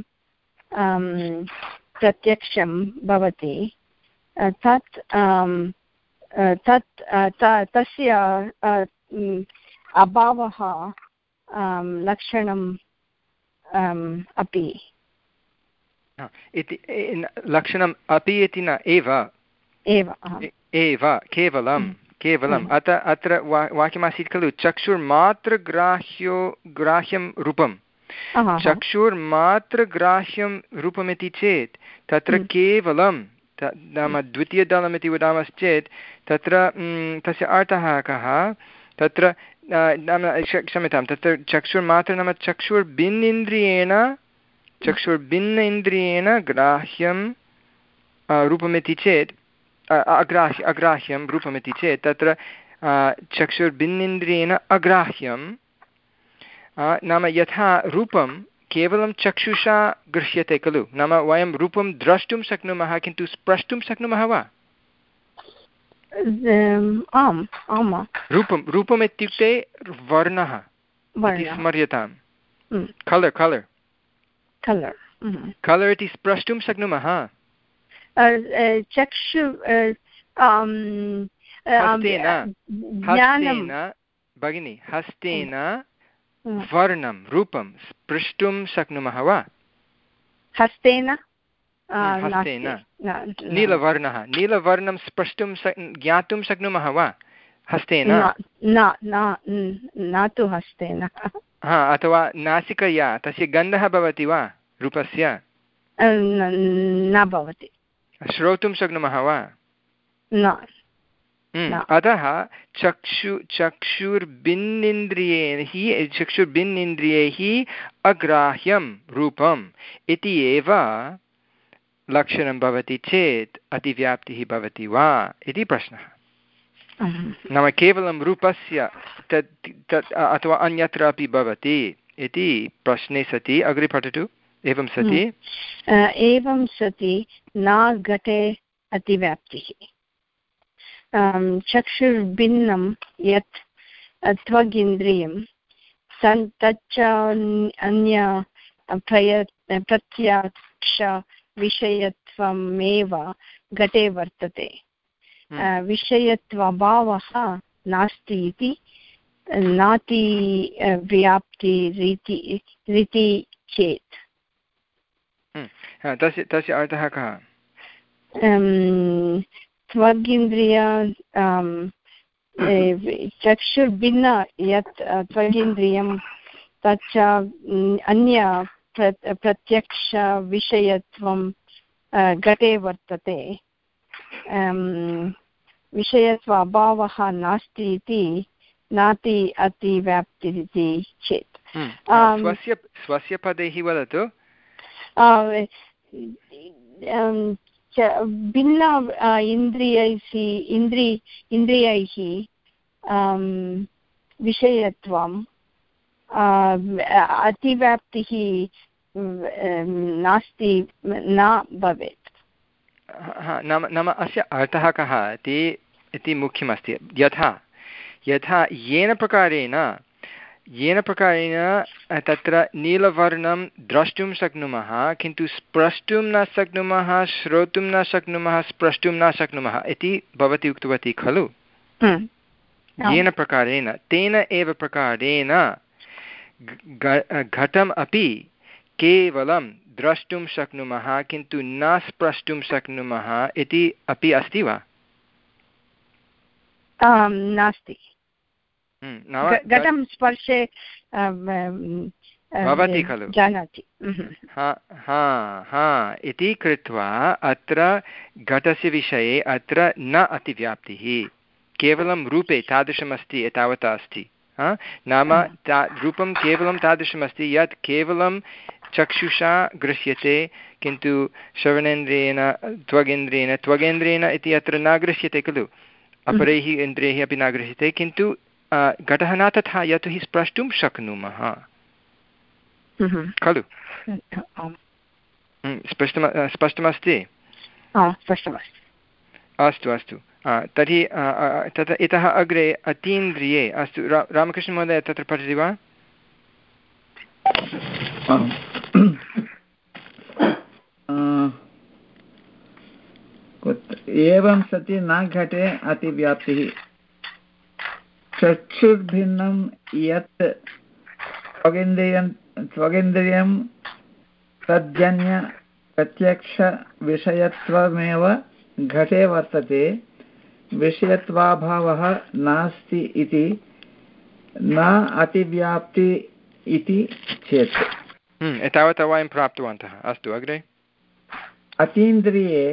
प्रत्यक्षं भवति, तत् तत् तस्य अभावः लक्षणम् अपि इति। लक्षणम् अपि इति न, एव एव एव केवलं केवलम्। अतः अत्र वा वाक्यमासीत् खलु, चक्षुर्मात्रग्राह्यो ग्राह्यं रूपं। चक्षुर्मात्रग्राह्यं रूपमिति चेत् तत्र केवलं नाम द्वितीयदलमिति वदामश्चेत् तत्र तस्य अर्थः कः? तत्र नाम क्षम्यतां, तत्र चक्षुर्मात्र नाम चक्षुर्भिन्नेन्द्रियेण चक्षुर्भिन्न इन्द्रियेण ग्राह्यं रूपमिति चेत् अग्राह्य अग्राह्यं रूपमिति चेत् तत्र चक्षुर्भिन्नेन्द्रियेण अग्राह्यं नाम यथा रूपं केवलं चक्षुषा गृह्यते खलु नाम वयं रूपं द्रष्टुं शक्नुमः किन्तु स्प्रष्टुं शक्नुमः वा आम् आम् रूपं रूपम् इत्युक्ते वर्णः स्मर्यताम् कलर् कलर् कलर् कलर् इति स्प्रष्टुं शक्नुमः चक्षु हस्तेन हस्तेन भगिनि हस्तेन वर्णं रूपं स्पृष्टुं शक्नुमः वा हस्तेन हस्तेन नीलवर्णः नीलवर्णं स्पष्टुं ज्ञातुं शक्नुमः वा हस्तेन न तु हस्तेन हा अथवा नासिकया तस्य गन्धः भवति वा रूपस्य न भवति श्रोतुं शक्नुमः वा न अतः चक्षु चक्षुर्भिन्नेन्द्रियैः चक्षुर्भिन्नेन्द्रियैः अग्राह्यं रूपम् इति एव लक्षणं भवति चेत् अतिव्याप्तिः भवति वा इति प्रश्नः नाम केवलं रूपस्य तत् तत् अथवा अन्यत्र अपि भवति इति प्रश्ने सति अग्रे पठतु एवं सति एवं सति न घटे अतिव्याप्तिः चक्षुर्भिन्नं यत् त्वगिन्द्रियं सन् तच्च अन्य प्रय प्रत्यक्षविषयत्वमेव घटे वर्तते विषयत्वाभावः नास्ति इति नाति व्याप्तिरिति रीति चेत् तस्य तस्य अर्थः कः त्वगिन्द्रिय चक्षुर्भिन्न यत् त्वगिन्द्रियं तच्च अन्य प्रत्यक्षविषयत्वं घटे वर्तते विषयत्व अभावः नास्ति इति नाति अतिव्याप्तिरिति चेत् स्वस्य स्वस्य पदैः वदतु भिन्न इन्द्रियैः इन्द्रि इन्द्रियैः विषयत्वं अतिव्याप्तिः नास्ति न भवेत् नाम नाम अस्य अर्थः कः इति इति मुख्यमस्ति यथा यथा येन प्रकारेण येन प्रकारेण तत्र नीलवर्णं द्रष्टुं शक्नुमः किन्तु स्प्रष्टुं न शक्नुमः श्रोतुं न शक्नुमः स्प्रष्टुं न शक्नुमः इति भवती उक्तवती खलु येन प्रकारेण तेन एव प्रकारेण घटम् अपि केवलं द्रष्टुं शक्नुमः किन्तु न स्प्रष्टुं शक्नुमः इति अपि अस्ति वा नास्ति घटं स्पर्शे भवति खलु जानाति हा हा हा इति कृत्वा अत्र घटस्य विषये अत्र न अतिव्याप्तिः केवलं रूपे तादृशमस्ति एतावता अस्ति नाम ता रूपं केवलं तादृशमस्ति यत् केवलं चक्षुषा गृह्यते किन्तु श्रवणेन्द्रियेण त्वगेन्द्रियेण त्वगेन्द्रियेण इति अत्र न गृह्यते खलु अपरैः इन्द्रियैः अपि न गृह्यते किन्तु घटः न तथा यतोहि स्प्रष्टुं शक्नुमः खलु स्पष्टम् स्पष्टमस्ति अस्तु अस्तु तर्हि तत् इतः अग्रे अतीन्द्रिये अस्तु रा रामकृष्णमहोदय तत्र पठति वा एवं सति न घटे अतिव्याप्तिः चक्षुर्भिन्नं यत् त्वगिन्द्रियं त्वगिन्द्रियं तद्जन्य प्रत्यक्षविषयत्वमेव घटे वर्तते विषयत्वाभावः नास्ति इति न अतिव्याप्ति इति चेत् एतावता वयं प्राप्तवन्तः अस्तु अग्रे अतीन्द्रिये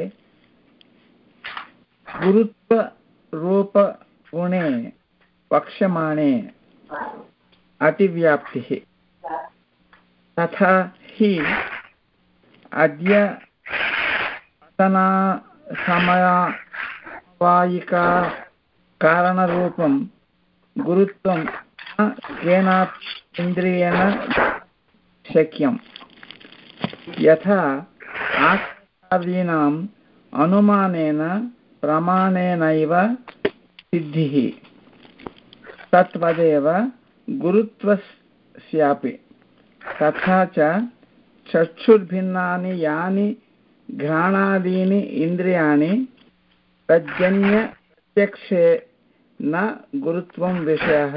गुरुत्वरूपगुणे वक्ष्यमाणे अतिव्याप्तिः तथा हि अद्य समवायिका कारणरूपं गुरुत्वं केनापि इन्द्रियेण शक्यं यथा आकारादीनाम् अनुमानेन प्रमाणेनैव सिद्धिः तद्वदेव गुरुत्वस्यापि तथा च चक्षुर्भिन्नानि यानि घ्राणादीनि इन्द्रियाणि तज्जन्य प्रत्यक्षे न गुरुत्वं विषयः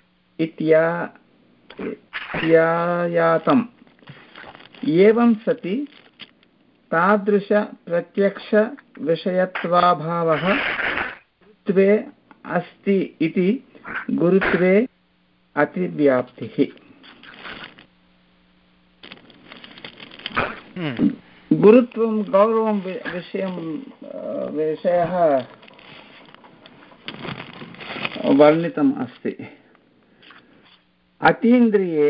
इत्यायातम् एवं सति तादृश प्रत्यक्षविषयत्वाभावः गुरुत्वे अस्ति इति गुरुत्वे अतिव्याप्तिः। गुरुत्वं गौरवं विषयं विषयः वर्णितम् अस्ति। अतीन्द्रिये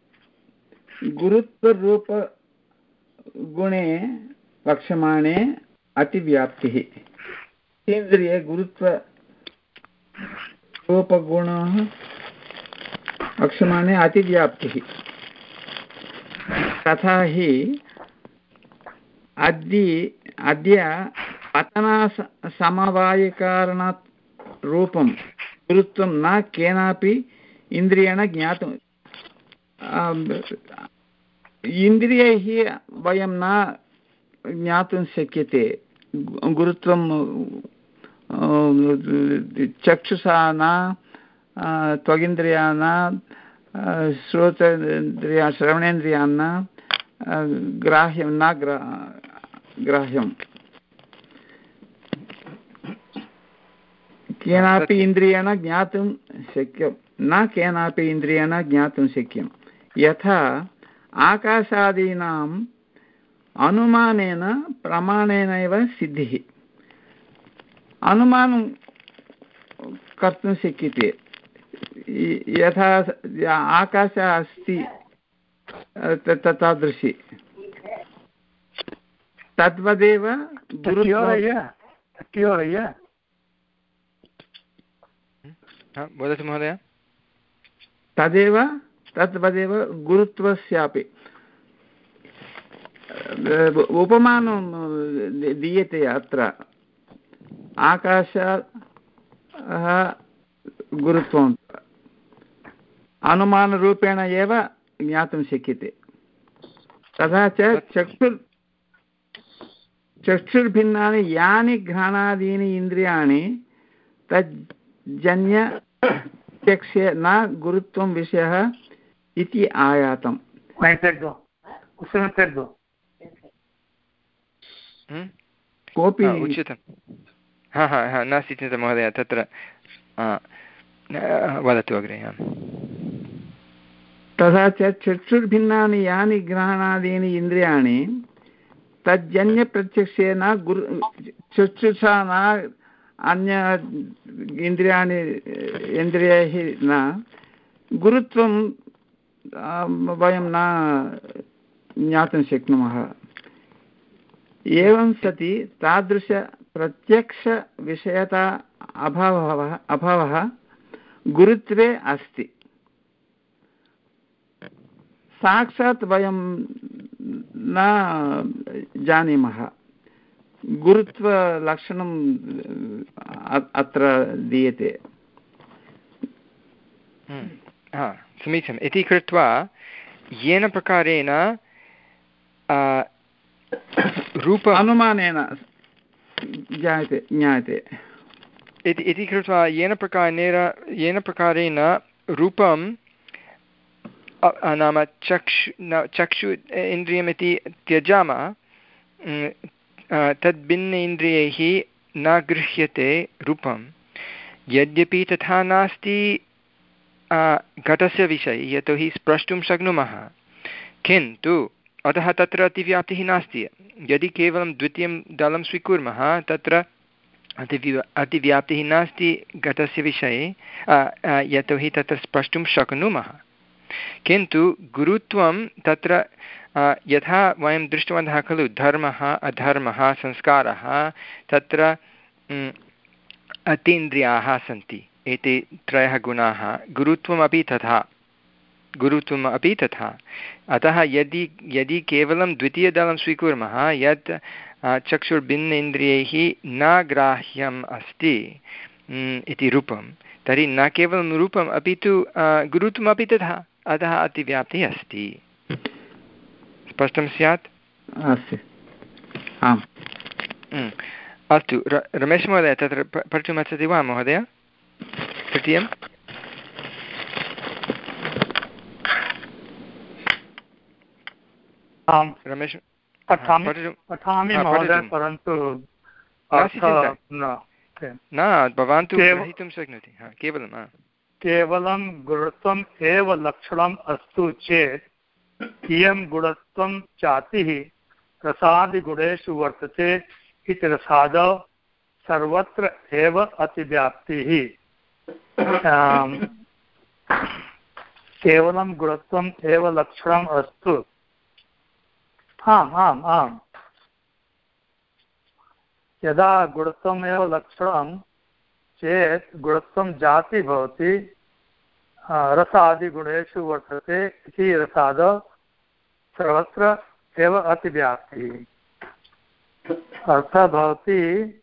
गुरुत्वरूपगुणे वक्ष्यमाणे अतिव्याप्तिः। अतीन्द्रिये गुरुत्वरूपगुणः वक्ष्यमाणे अतिव्याप्तिः। तथा हि अद्य अद्य पतनसमवायिकारणात् रूपं गुरुत्वं न केनापि इन्द्रियेण ज्ञातुम् इन्द्रियैः वयं न ज्ञातुं शक्यते। गुरुत्वं चक्षुषा न त्वगिन्द्रिया न श्रोतेन्द्रिया श्रवणेन्द्रिया न ग्राह्यं न ग्राह्यं केनापि इन्द्रियेण ज्ञातुं शक्यं न केनापि इन्द्रियेण ज्ञातुं शक्यं यथा आकाशादीनाम् अनुमानेन प्रमाणेनैव सिद्धिः। अनुमानं कर्तुं शक्यते यथा आकाशः अस्ति तादृशी तद्वदेव वदतु महोदय। तदेव तद्वदेव गुरुत्वस्यापि उपमानं दीयते अत्र। आकाशः गुरुत्वं अनुमानरूपेण एव ज्ञातुं शक्यते। तथा च चक्षुर् चक्षुर्भिन्नानि यानि घ्राणादीनि इन्द्रियाणि तज्जन्य प्रत्यक्षे न गुरुत्वं विषयः इति आयातम्। कोऽपि उच्यते? हा हा हा नास्ति चिन्ता महोदय, तत्र वदतु अग्रे। तथा च चक्षुर्भिन्नानि यानि घ्राणादीनि इन्द्रियाणि तज्जन्यप्रत्यक्षेन गुरु चक्षुषा न अन्य इन्द्रियाणि इन्द्रियैः न गुरुत्वं वयं न ज्ञातुं शक्नुमः। एवं सति तादृशप्रत्यक्षविषयता अभावः अभावः गुरुत्वे अस्ति। साक्षात् वयं न जानीमः। गुरुत्वलक्षणम् अत्र दीयते। हा समीचीनम्। इति कृत्वा येन प्रकारेण रूप अनुमानेन ज्ञायते ज्ञायते इति कृत्वा येन प्रकारेण येन प्रकारेण रूपं नाम चक्षु चक्षु इन्द्रियमिति त्यजामः, तद्भिन्न इन्द्रियैः न गृह्यते रूपं। यद्यपि तथा नास्ति घटस्य विषये, यतोहि स्प्रष्टुं शक्नुमः, किन्तु अतः तत्र अतिव्याप्तिः नास्ति। यदि केवलं द्वितीयं दलं स्वीकुर्मः तत्र अतिव्या अतिव्याप्तिः नास्ति घटस्य विषये, यतोहि तत्र स्प्रष्टुं शक्नुमः। किन्तु गुरुत्वं तत्र यथा वयं दृष्टवन्तः खलु, धर्मः अधर्मः संस्कारः, तत्र अतीन्द्रियाः सन्ति एते त्रयः गुणाः गुरुत्वमपि तथा गुरुत्वम् अपि तथा अतः यदि यदि केवलं द्वितीयदलं स्वीकुर्मः यत् चक्षुर्भिन्नेन्द्रियैः न ग्राह्यम् अस्ति इति रूपं तर्हि न केवलं रूपम् अपि तु गुरुत्वमपि तथा अतः अतिव्याप्तिः अस्ति स्पष्टं स्यात् अस्तु आम् अस्तु रमेशमहोदय तत्र पठितुमिच्छति वा महोदय तृतीयं रमेश पठामि महोदय परन्तु न भवान् तु ग्रहीतुं शक्नोति केवलं केवलं गुणत्वम् एव लक्षणम् अस्तु चेत् इयं गुणत्वं जातिः रसादिगुणेषु वर्तते इति रसादौ सर्वत्र एव अतिव्याप्तिः केवलं गुणत्वम् एव लक्षणम् अस्तु आम् आम् आम् यदा गुणत्वम् एव लक्षणं चेत् गुणत्वं जाति भवति रसादिगुणेषु वर्तते इति रसादौ सर्वत्र एव अतिव्याप्तिः अर्थः भवति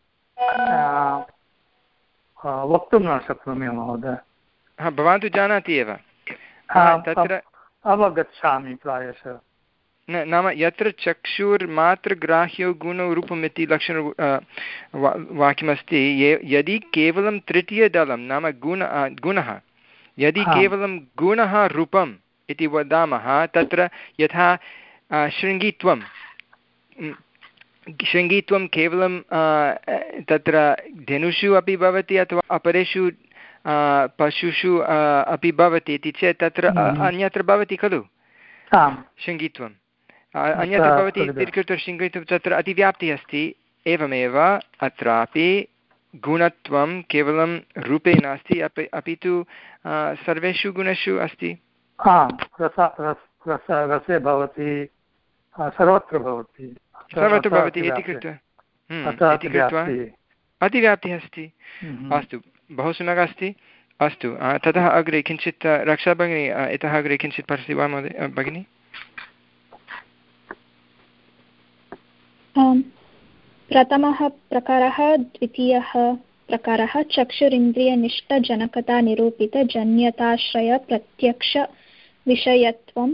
वक्तुं न शक्नोमि महोदय भवान् तु जानाति एव तत्र अवगच्छामि प्रायशः न नाम यत्र चक्षुर्मात्रग्राह्यो गुणो रूपम् इति लक्षण वाक्यमस्ति यदि केवलं तृतीयदलं नाम गुण गुणः यदि केवलं गुणः रूपम् इति वदामः तत्र यथा शृङ्गित्वं शृङ्गित्वं केवलं तत्र धेनुषु अपि भवति अथवा अपरेषु पशुषु अपि भवति इति चेत् तत्र अन्यत्र भवति खलु शृङ्गित्वम् अन्यत्र भवति इति कृत्वा शृङ्गित्वं तत्र अतिव्याप्तिः अस्ति एवमेव अत्रापि गुणत्वं केवलं रूपे नास्ति अपि अपि तु सर्वेषु गुणेषु अस्ति रसे भवति सर्वत्र भवति सर्वत्र भवति इति कृत्वा इति कृत्वा अतिव्याप्तिः अस्ति अस्तु बहु सम्यक् अस्ति अस्तु ततः अग्रे किञ्चित् रक्षा भगिनी इतः अग्रे किञ्चित् पठति वा महोदय भगिनी प्रथमः प्रकारः द्वितीयः प्रकारः चक्षुरिन्द्रियनिष्ठजनकतानिरूपितजन्यताश्रयप्रत्यक्षविषयत्वं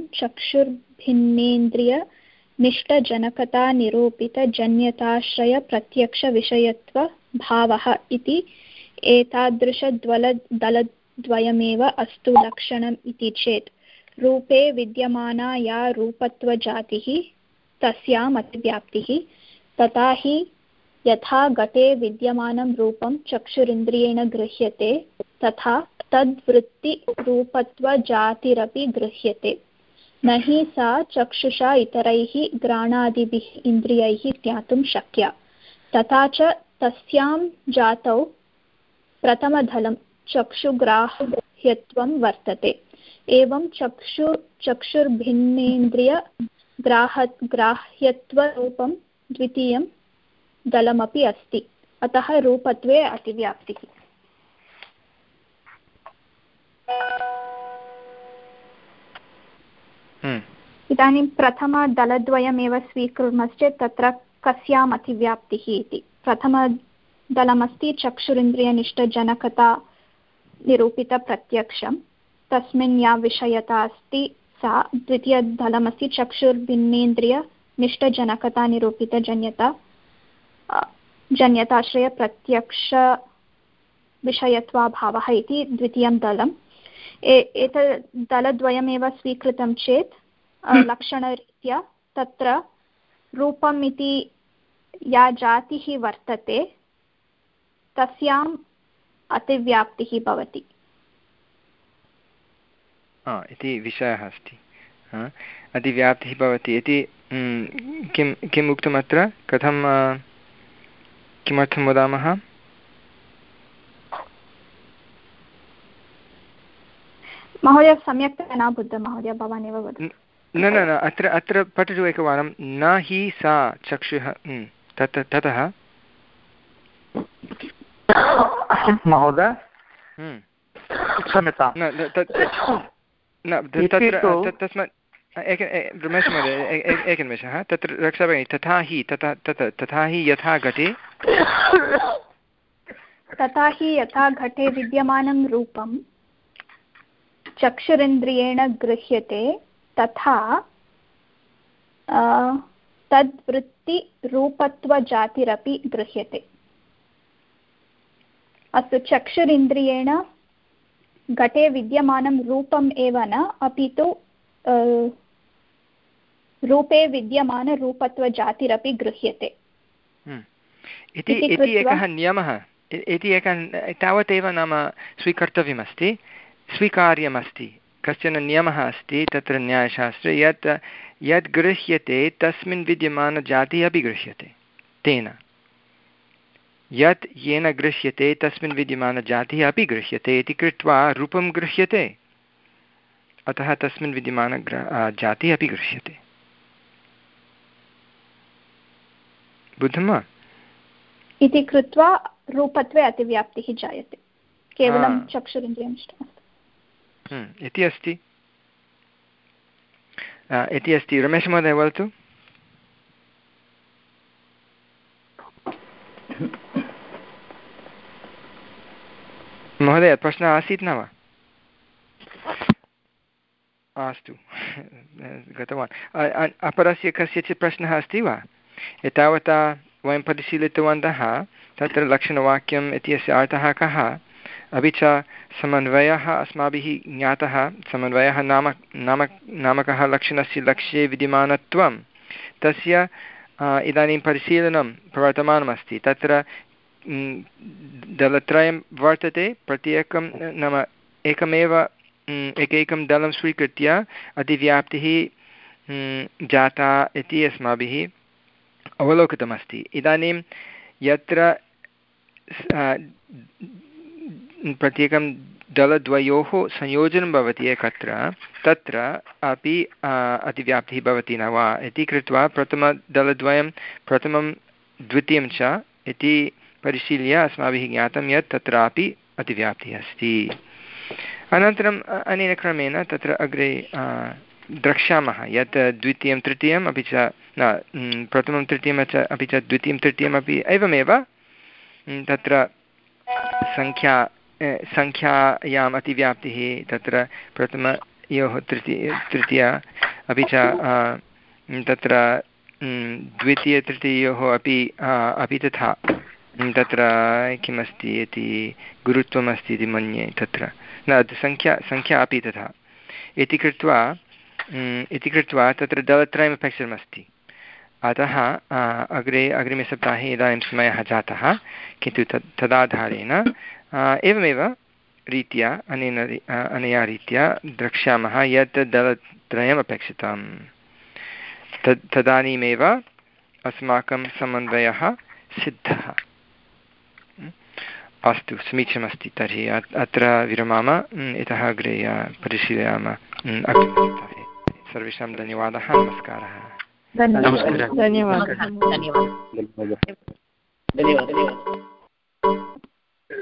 चक्षुर्भिन्नेन्द्रियनिष्ठजनकतानिरूपितजन्यताश्रयप्रत्यक्षविषयत्वभावः इति एतादृशद्वल दलद्वयमेव अस्तु लक्षणम् इति चेत् रूपे विद्यमाना या रूपत्वजातिः तस्याम् अतिव्याप्तिः तथा हि यथा घटे विद्यमानं रूपं चक्षुरिन्द्रियेण गृह्यते तथा तद्वृत्तिरूपत्वजातिरपि गृह्यते न हि सा चक्षुषा इतरैः घ्राणादिभिः इन्द्रियैः ज्ञातुं शक्या तथा च तस्यां जातौ प्रथमधलं चक्षुग्राह्यत्वं वर्तते एवं चक्षु चक्षुर्भिन्नेन्द्रिय ग्राह ग्राह्यत्वरूपं द्वितीयं दलमपि अस्ति अतः रूपत्वे अतिव्याप्तिः इदानीं प्रथमदलद्वयमेव स्वीकुर्मश्चेत् तत्र कस्याम् अतिव्याप्तिः इति प्रथमदलमस्ति चक्षुरिन्द्रियनिष्ठजनकता निरूपितप्रत्यक्षं तस्मिन् या विषयता अस्ति सा द्वितीयदलमस्ति चक्षुर्भिन्नेन्द्रियनिष्ठजनकतानिरूपितजन्यता जन्यताश्रयप्रत्यक्षविषयत्वाभावः इति द्वितीयं दलम् एतद् दलद्वयमेव स्वीकृतं चेत् लक्षणरीत्या तत्र रूपम् इति या जातिः वर्तते तस्याम् अतिव्याप्तिः भवति इति विषयः अस्ति अतिव्याप्तिः भवति इति किं किम् उक्तम् अत्र कथं किमर्थं वदामः महोदय सम्यक्तया न बुद्धं महोदय भवान् एव वदतु न न न अत्र अत्र पठतु एकवारं न हि सा चक्षुः तत् ततः महोदय क्षम्यतां तस्मात् एक रमेश महोदय एकनिमेषः तत्र रक्षाभगिनी तथा हि तथा तत् तथा हि यथा घटे तथा हि यथा घटे विद्यमानं रूपं चक्षुरिन्द्रियेण गृह्यते तथा तद्वृत्तिरूपत्वजातिरपि गृह्यते। अस्तु, चक्षुरिन्द्रियेण घटे विद्यमानं रूपम् एव न, अपि तु रूपे विद्यमानरूपत्वजातिरपि गृह्यते इति एकः नियमः, इति एकः तावदेव नाम स्वीकर्तव्यमस्ति, स्वीकार्यमस्ति। कश्चन नियमः अस्ति तत्र न्यायशास्त्रे, यत् यद् गृह्यते तस्मिन् विद्यमानजातिः अपि गृह्यते। तेन यत् येन गृह्यते तस्मिन् विद्यमानजातिः अपि गृह्यते इति कृत्वा रूपं गृह्यते, अतः तस्मिन् विद्यमान जातिः अपि गृह्यते। बुद्धं वा? इति कृत्वा रूपत्वे अतिव्याप्तिः जायते, केवलं चक्षुरिन्द्रियं इति अस्ति इति अस्ति। रमेश महोदय वदतु। महोदय प्रश्नः आसीत् न वा? अस्तु, गतवान्। अपरस्य कस्यचित् प्रश्नः अस्ति वा? एतावता वयं परिशीलितवन्तः तत्र लक्षणवाक्यम् इत्यस्य अर्थः कः, अपि च समन्वयः अस्माभिः ज्ञातः। समन्वयः नाम नाम नामकः लक्षणस्य लक्ष्ये विद्यमानत्वं, तस्य इदानीं परिशीलनं प्रवर्तमानमस्ति। तत्र दलत्रयं वर्तते, प्रत्येकं नाम एकमेव एकैकं दलं स्वीकृत्य अतिव्याप्तिः जाता इति अस्माभिः अवलोकितमस्ति। इदानीं यत्र प्रत्येकं दलद्वयोः संयोजनं भवति एकत्र, तत्र अपि अतिव्याप्तिः भवति न वा इति कृत्वा प्रथमदलद्वयं प्रथमं द्वितीयं च इति परिशील्य अस्माभिः ज्ञातं यत् तत्रापि अतिव्याप्तिः अस्ति। अनन्तरम् अनेन क्रमेण तत्र अग्रे द्रक्ष्यामः यत् द्वितीयं तृतीयम् अपि च न प्रथमं तृतीयं च अपि च द्वितीयं तृतीयमपि एवमेव तत्र सङ्ख्या सङ्ख्यायाम् अतिव्याप्तिः तत्र प्रथमयोः तृतीय तृतीया अपि च तत्र द्वितीयतृतीयोः अपि अपि तथा तत्र किमस्ति इति गुरुत्वमस्ति इति मन्ये। तत्र न सङ्ख्या सङ्ख्या अपि तथा इति कृत्वा इति कृत्वा तत्र दलत्रयम् अपेक्षितमस्ति। अतः अग्रे अग्रिमे सप्ताहे इदानीं समयः जातः, किन्तु तद् तदाधारेण एवमेव रीत्या अनेन अनया रीत्या द्रक्ष्यामः यत् दलत्रयम् अपेक्षितं। तद् तदानीमेव अस्माकं समन्वयः सिद्धः। अस्तु, समीचीनमस्ति। तर्हि अत्र विरमाम, इतः अग्रे परिशीलयामः अग्रिमसप्ताहे। सर्वेषां धन्यवादः, नमस्कारः। धन्यवादः। धन्यवादः। धन्यवादः।